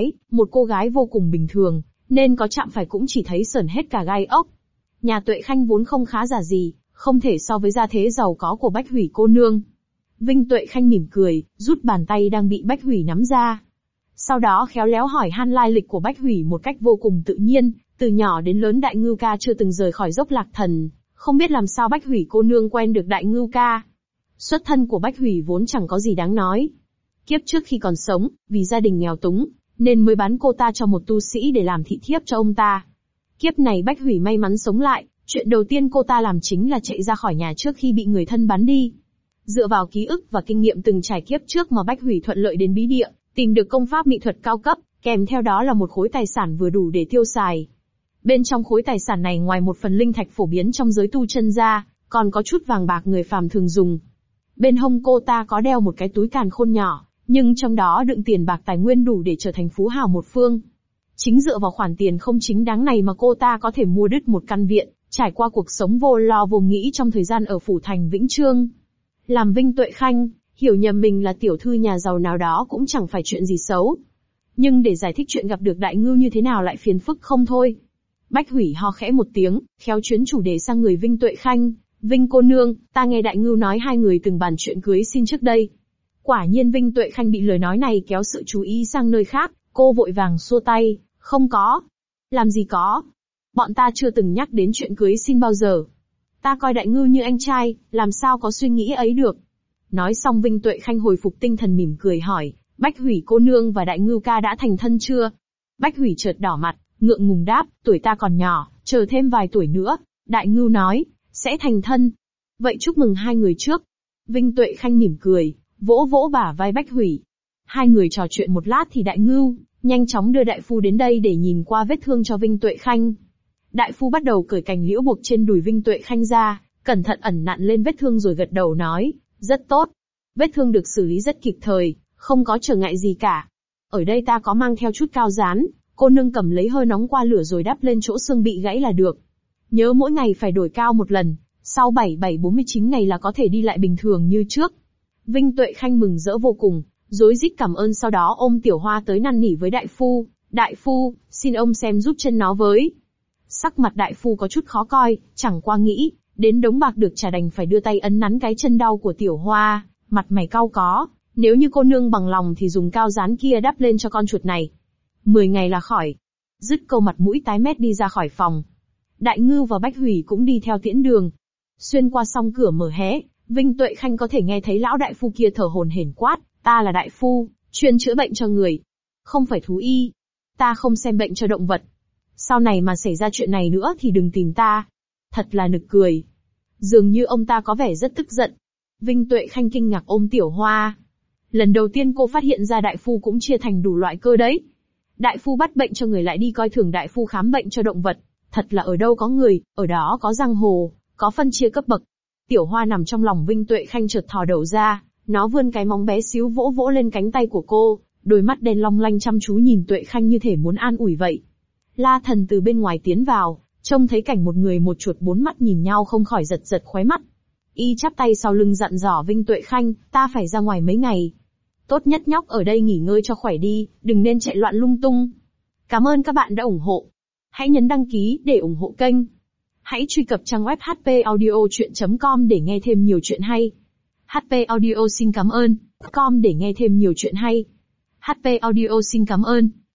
cô gái vô cùng bình thường, nên có chạm phải cũng chỉ thấy sởn hết cả gai ốc. Nhà Tuệ Khanh vốn không khá giả gì, không thể so với gia thế giàu có của Bách Hủy cô nương. Vinh Tuệ Khanh mỉm cười, rút bàn tay đang bị Bách Hủy nắm ra. Sau đó khéo léo hỏi han lai lịch của Bách Hủy một cách vô cùng tự nhiên, từ nhỏ đến lớn Đại Ngưu ca chưa từng rời khỏi dốc Lạc Thần, không biết làm sao Bách Hủy cô nương quen được Đại Ngưu ca. Xuất thân của Bách Hủy vốn chẳng có gì đáng nói. Kiếp trước khi còn sống, vì gia đình nghèo túng, nên mới bán cô ta cho một tu sĩ để làm thị thiếp cho ông ta. Kiếp này Bách Hủy may mắn sống lại, chuyện đầu tiên cô ta làm chính là chạy ra khỏi nhà trước khi bị người thân bắn đi. Dựa vào ký ức và kinh nghiệm từng trải kiếp trước mà Bách Hủy thuận lợi đến bí địa, tìm được công pháp mỹ thuật cao cấp, kèm theo đó là một khối tài sản vừa đủ để tiêu xài. Bên trong khối tài sản này ngoài một phần linh thạch phổ biến trong giới tu chân ra, còn có chút vàng bạc người phàm thường dùng. Bên hông cô ta có đeo một cái túi càn khôn nhỏ, nhưng trong đó đựng tiền bạc tài nguyên đủ để trở thành phú hào một phương. Chính dựa vào khoản tiền không chính đáng này mà cô ta có thể mua đứt một căn viện, trải qua cuộc sống vô lo vô nghĩ trong thời gian ở phủ thành Vĩnh Chương. Làm Vinh Tuệ Khanh, hiểu nhầm mình là tiểu thư nhà giàu nào đó cũng chẳng phải chuyện gì xấu. Nhưng để giải thích chuyện gặp được Đại Ngưu như thế nào lại phiền phức không thôi. Bách Hủy ho khẽ một tiếng, khéo chuyến chủ đề sang người Vinh Tuệ Khanh. Vinh cô nương, ta nghe Đại Ngưu nói hai người từng bàn chuyện cưới xin trước đây. Quả nhiên Vinh Tuệ Khanh bị lời nói này kéo sự chú ý sang nơi khác, cô vội vàng xua tay, không có. Làm gì có. Bọn ta chưa từng nhắc đến chuyện cưới xin bao giờ. Ta coi Đại Ngưu như anh trai, làm sao có suy nghĩ ấy được. Nói xong Vinh Tuệ Khanh hồi phục tinh thần mỉm cười hỏi, Bách Hủy cô nương và Đại Ngưu ca đã thành thân chưa? Bách Hủy chợt đỏ mặt, ngượng ngùng đáp, tuổi ta còn nhỏ, chờ thêm vài tuổi nữa. Đại Ngưu nói, sẽ thành thân. Vậy chúc mừng hai người trước. Vinh Tuệ Khanh mỉm cười, vỗ vỗ bả vai Bách Hủy. Hai người trò chuyện một lát thì Đại Ngưu nhanh chóng đưa đại phu đến đây để nhìn qua vết thương cho Vinh Tuệ Khanh. Đại phu bắt đầu cởi cành liễu buộc trên đùi Vinh Tuệ Khanh ra, cẩn thận ẩn nặn lên vết thương rồi gật đầu nói, rất tốt. Vết thương được xử lý rất kịp thời, không có trở ngại gì cả. Ở đây ta có mang theo chút cao dán, cô nương cầm lấy hơi nóng qua lửa rồi đắp lên chỗ xương bị gãy là được. Nhớ mỗi ngày phải đổi cao một lần, sau 47-49 ngày là có thể đi lại bình thường như trước. Vinh Tuệ Khanh mừng rỡ vô cùng, rối rít cảm ơn sau đó ôm Tiểu Hoa tới năn nỉ với đại phu, đại phu, xin ông xem giúp chân nó với. Sắc mặt đại phu có chút khó coi, chẳng qua nghĩ, đến đống bạc được trả đành phải đưa tay ấn nắn cái chân đau của Tiểu Hoa, mặt mày cau có, nếu như cô nương bằng lòng thì dùng cao dán kia đắp lên cho con chuột này. 10 ngày là khỏi. Dứt câu mặt mũi tái mét đi ra khỏi phòng. Đại Ngưu và Bách Hủy cũng đi theo tiễn đường. Xuyên qua song cửa mở hé, Vinh Tuệ Khanh có thể nghe thấy lão đại phu kia thở hổn hển quát, ta là đại phu, chuyên chữa bệnh cho người. Không phải thú y. Ta không xem bệnh cho động vật. Sau này mà xảy ra chuyện này nữa thì đừng tìm ta. Thật là nực cười. Dường như ông ta có vẻ rất tức giận. Vinh Tuệ Khanh kinh ngạc ôm Tiểu Hoa. Lần đầu tiên cô phát hiện ra đại phu cũng chia thành đủ loại cơ đấy. Đại phu bắt bệnh cho người lại đi coi thường đại phu khám bệnh cho động vật. Thật là ở đâu có người, ở đó có giang hồ, có phân chia cấp bậc. Tiểu Hoa nằm trong lòng Vinh Tuệ Khanh chợt thò đầu ra, nó vươn cái móng bé xíu vỗ vỗ lên cánh tay của cô, đôi mắt đen long lanh chăm chú nhìn Tuệ Khanh như thể muốn an ủi vậy. La Thần từ bên ngoài tiến vào, trông thấy cảnh một người một chuột bốn mắt nhìn nhau không khỏi giật giật khóe mắt. Y chắp tay sau lưng dặn dò Vinh Tuệ Khanh, ta phải ra ngoài mấy ngày. Tốt nhất nhóc ở đây nghỉ ngơi cho khỏe đi, đừng nên chạy loạn lung tung. Cảm ơn các bạn đã ủng hộ. Hãy nhấn đăng ký để ủng hộ kênh. Hãy truy cập trang web hpaudiochuyen.com để nghe thêm nhiều chuyện hay. HP Audio xin cảm ơn. Com để nghe thêm nhiều chuyện hay. HP Audio xin cảm ơn.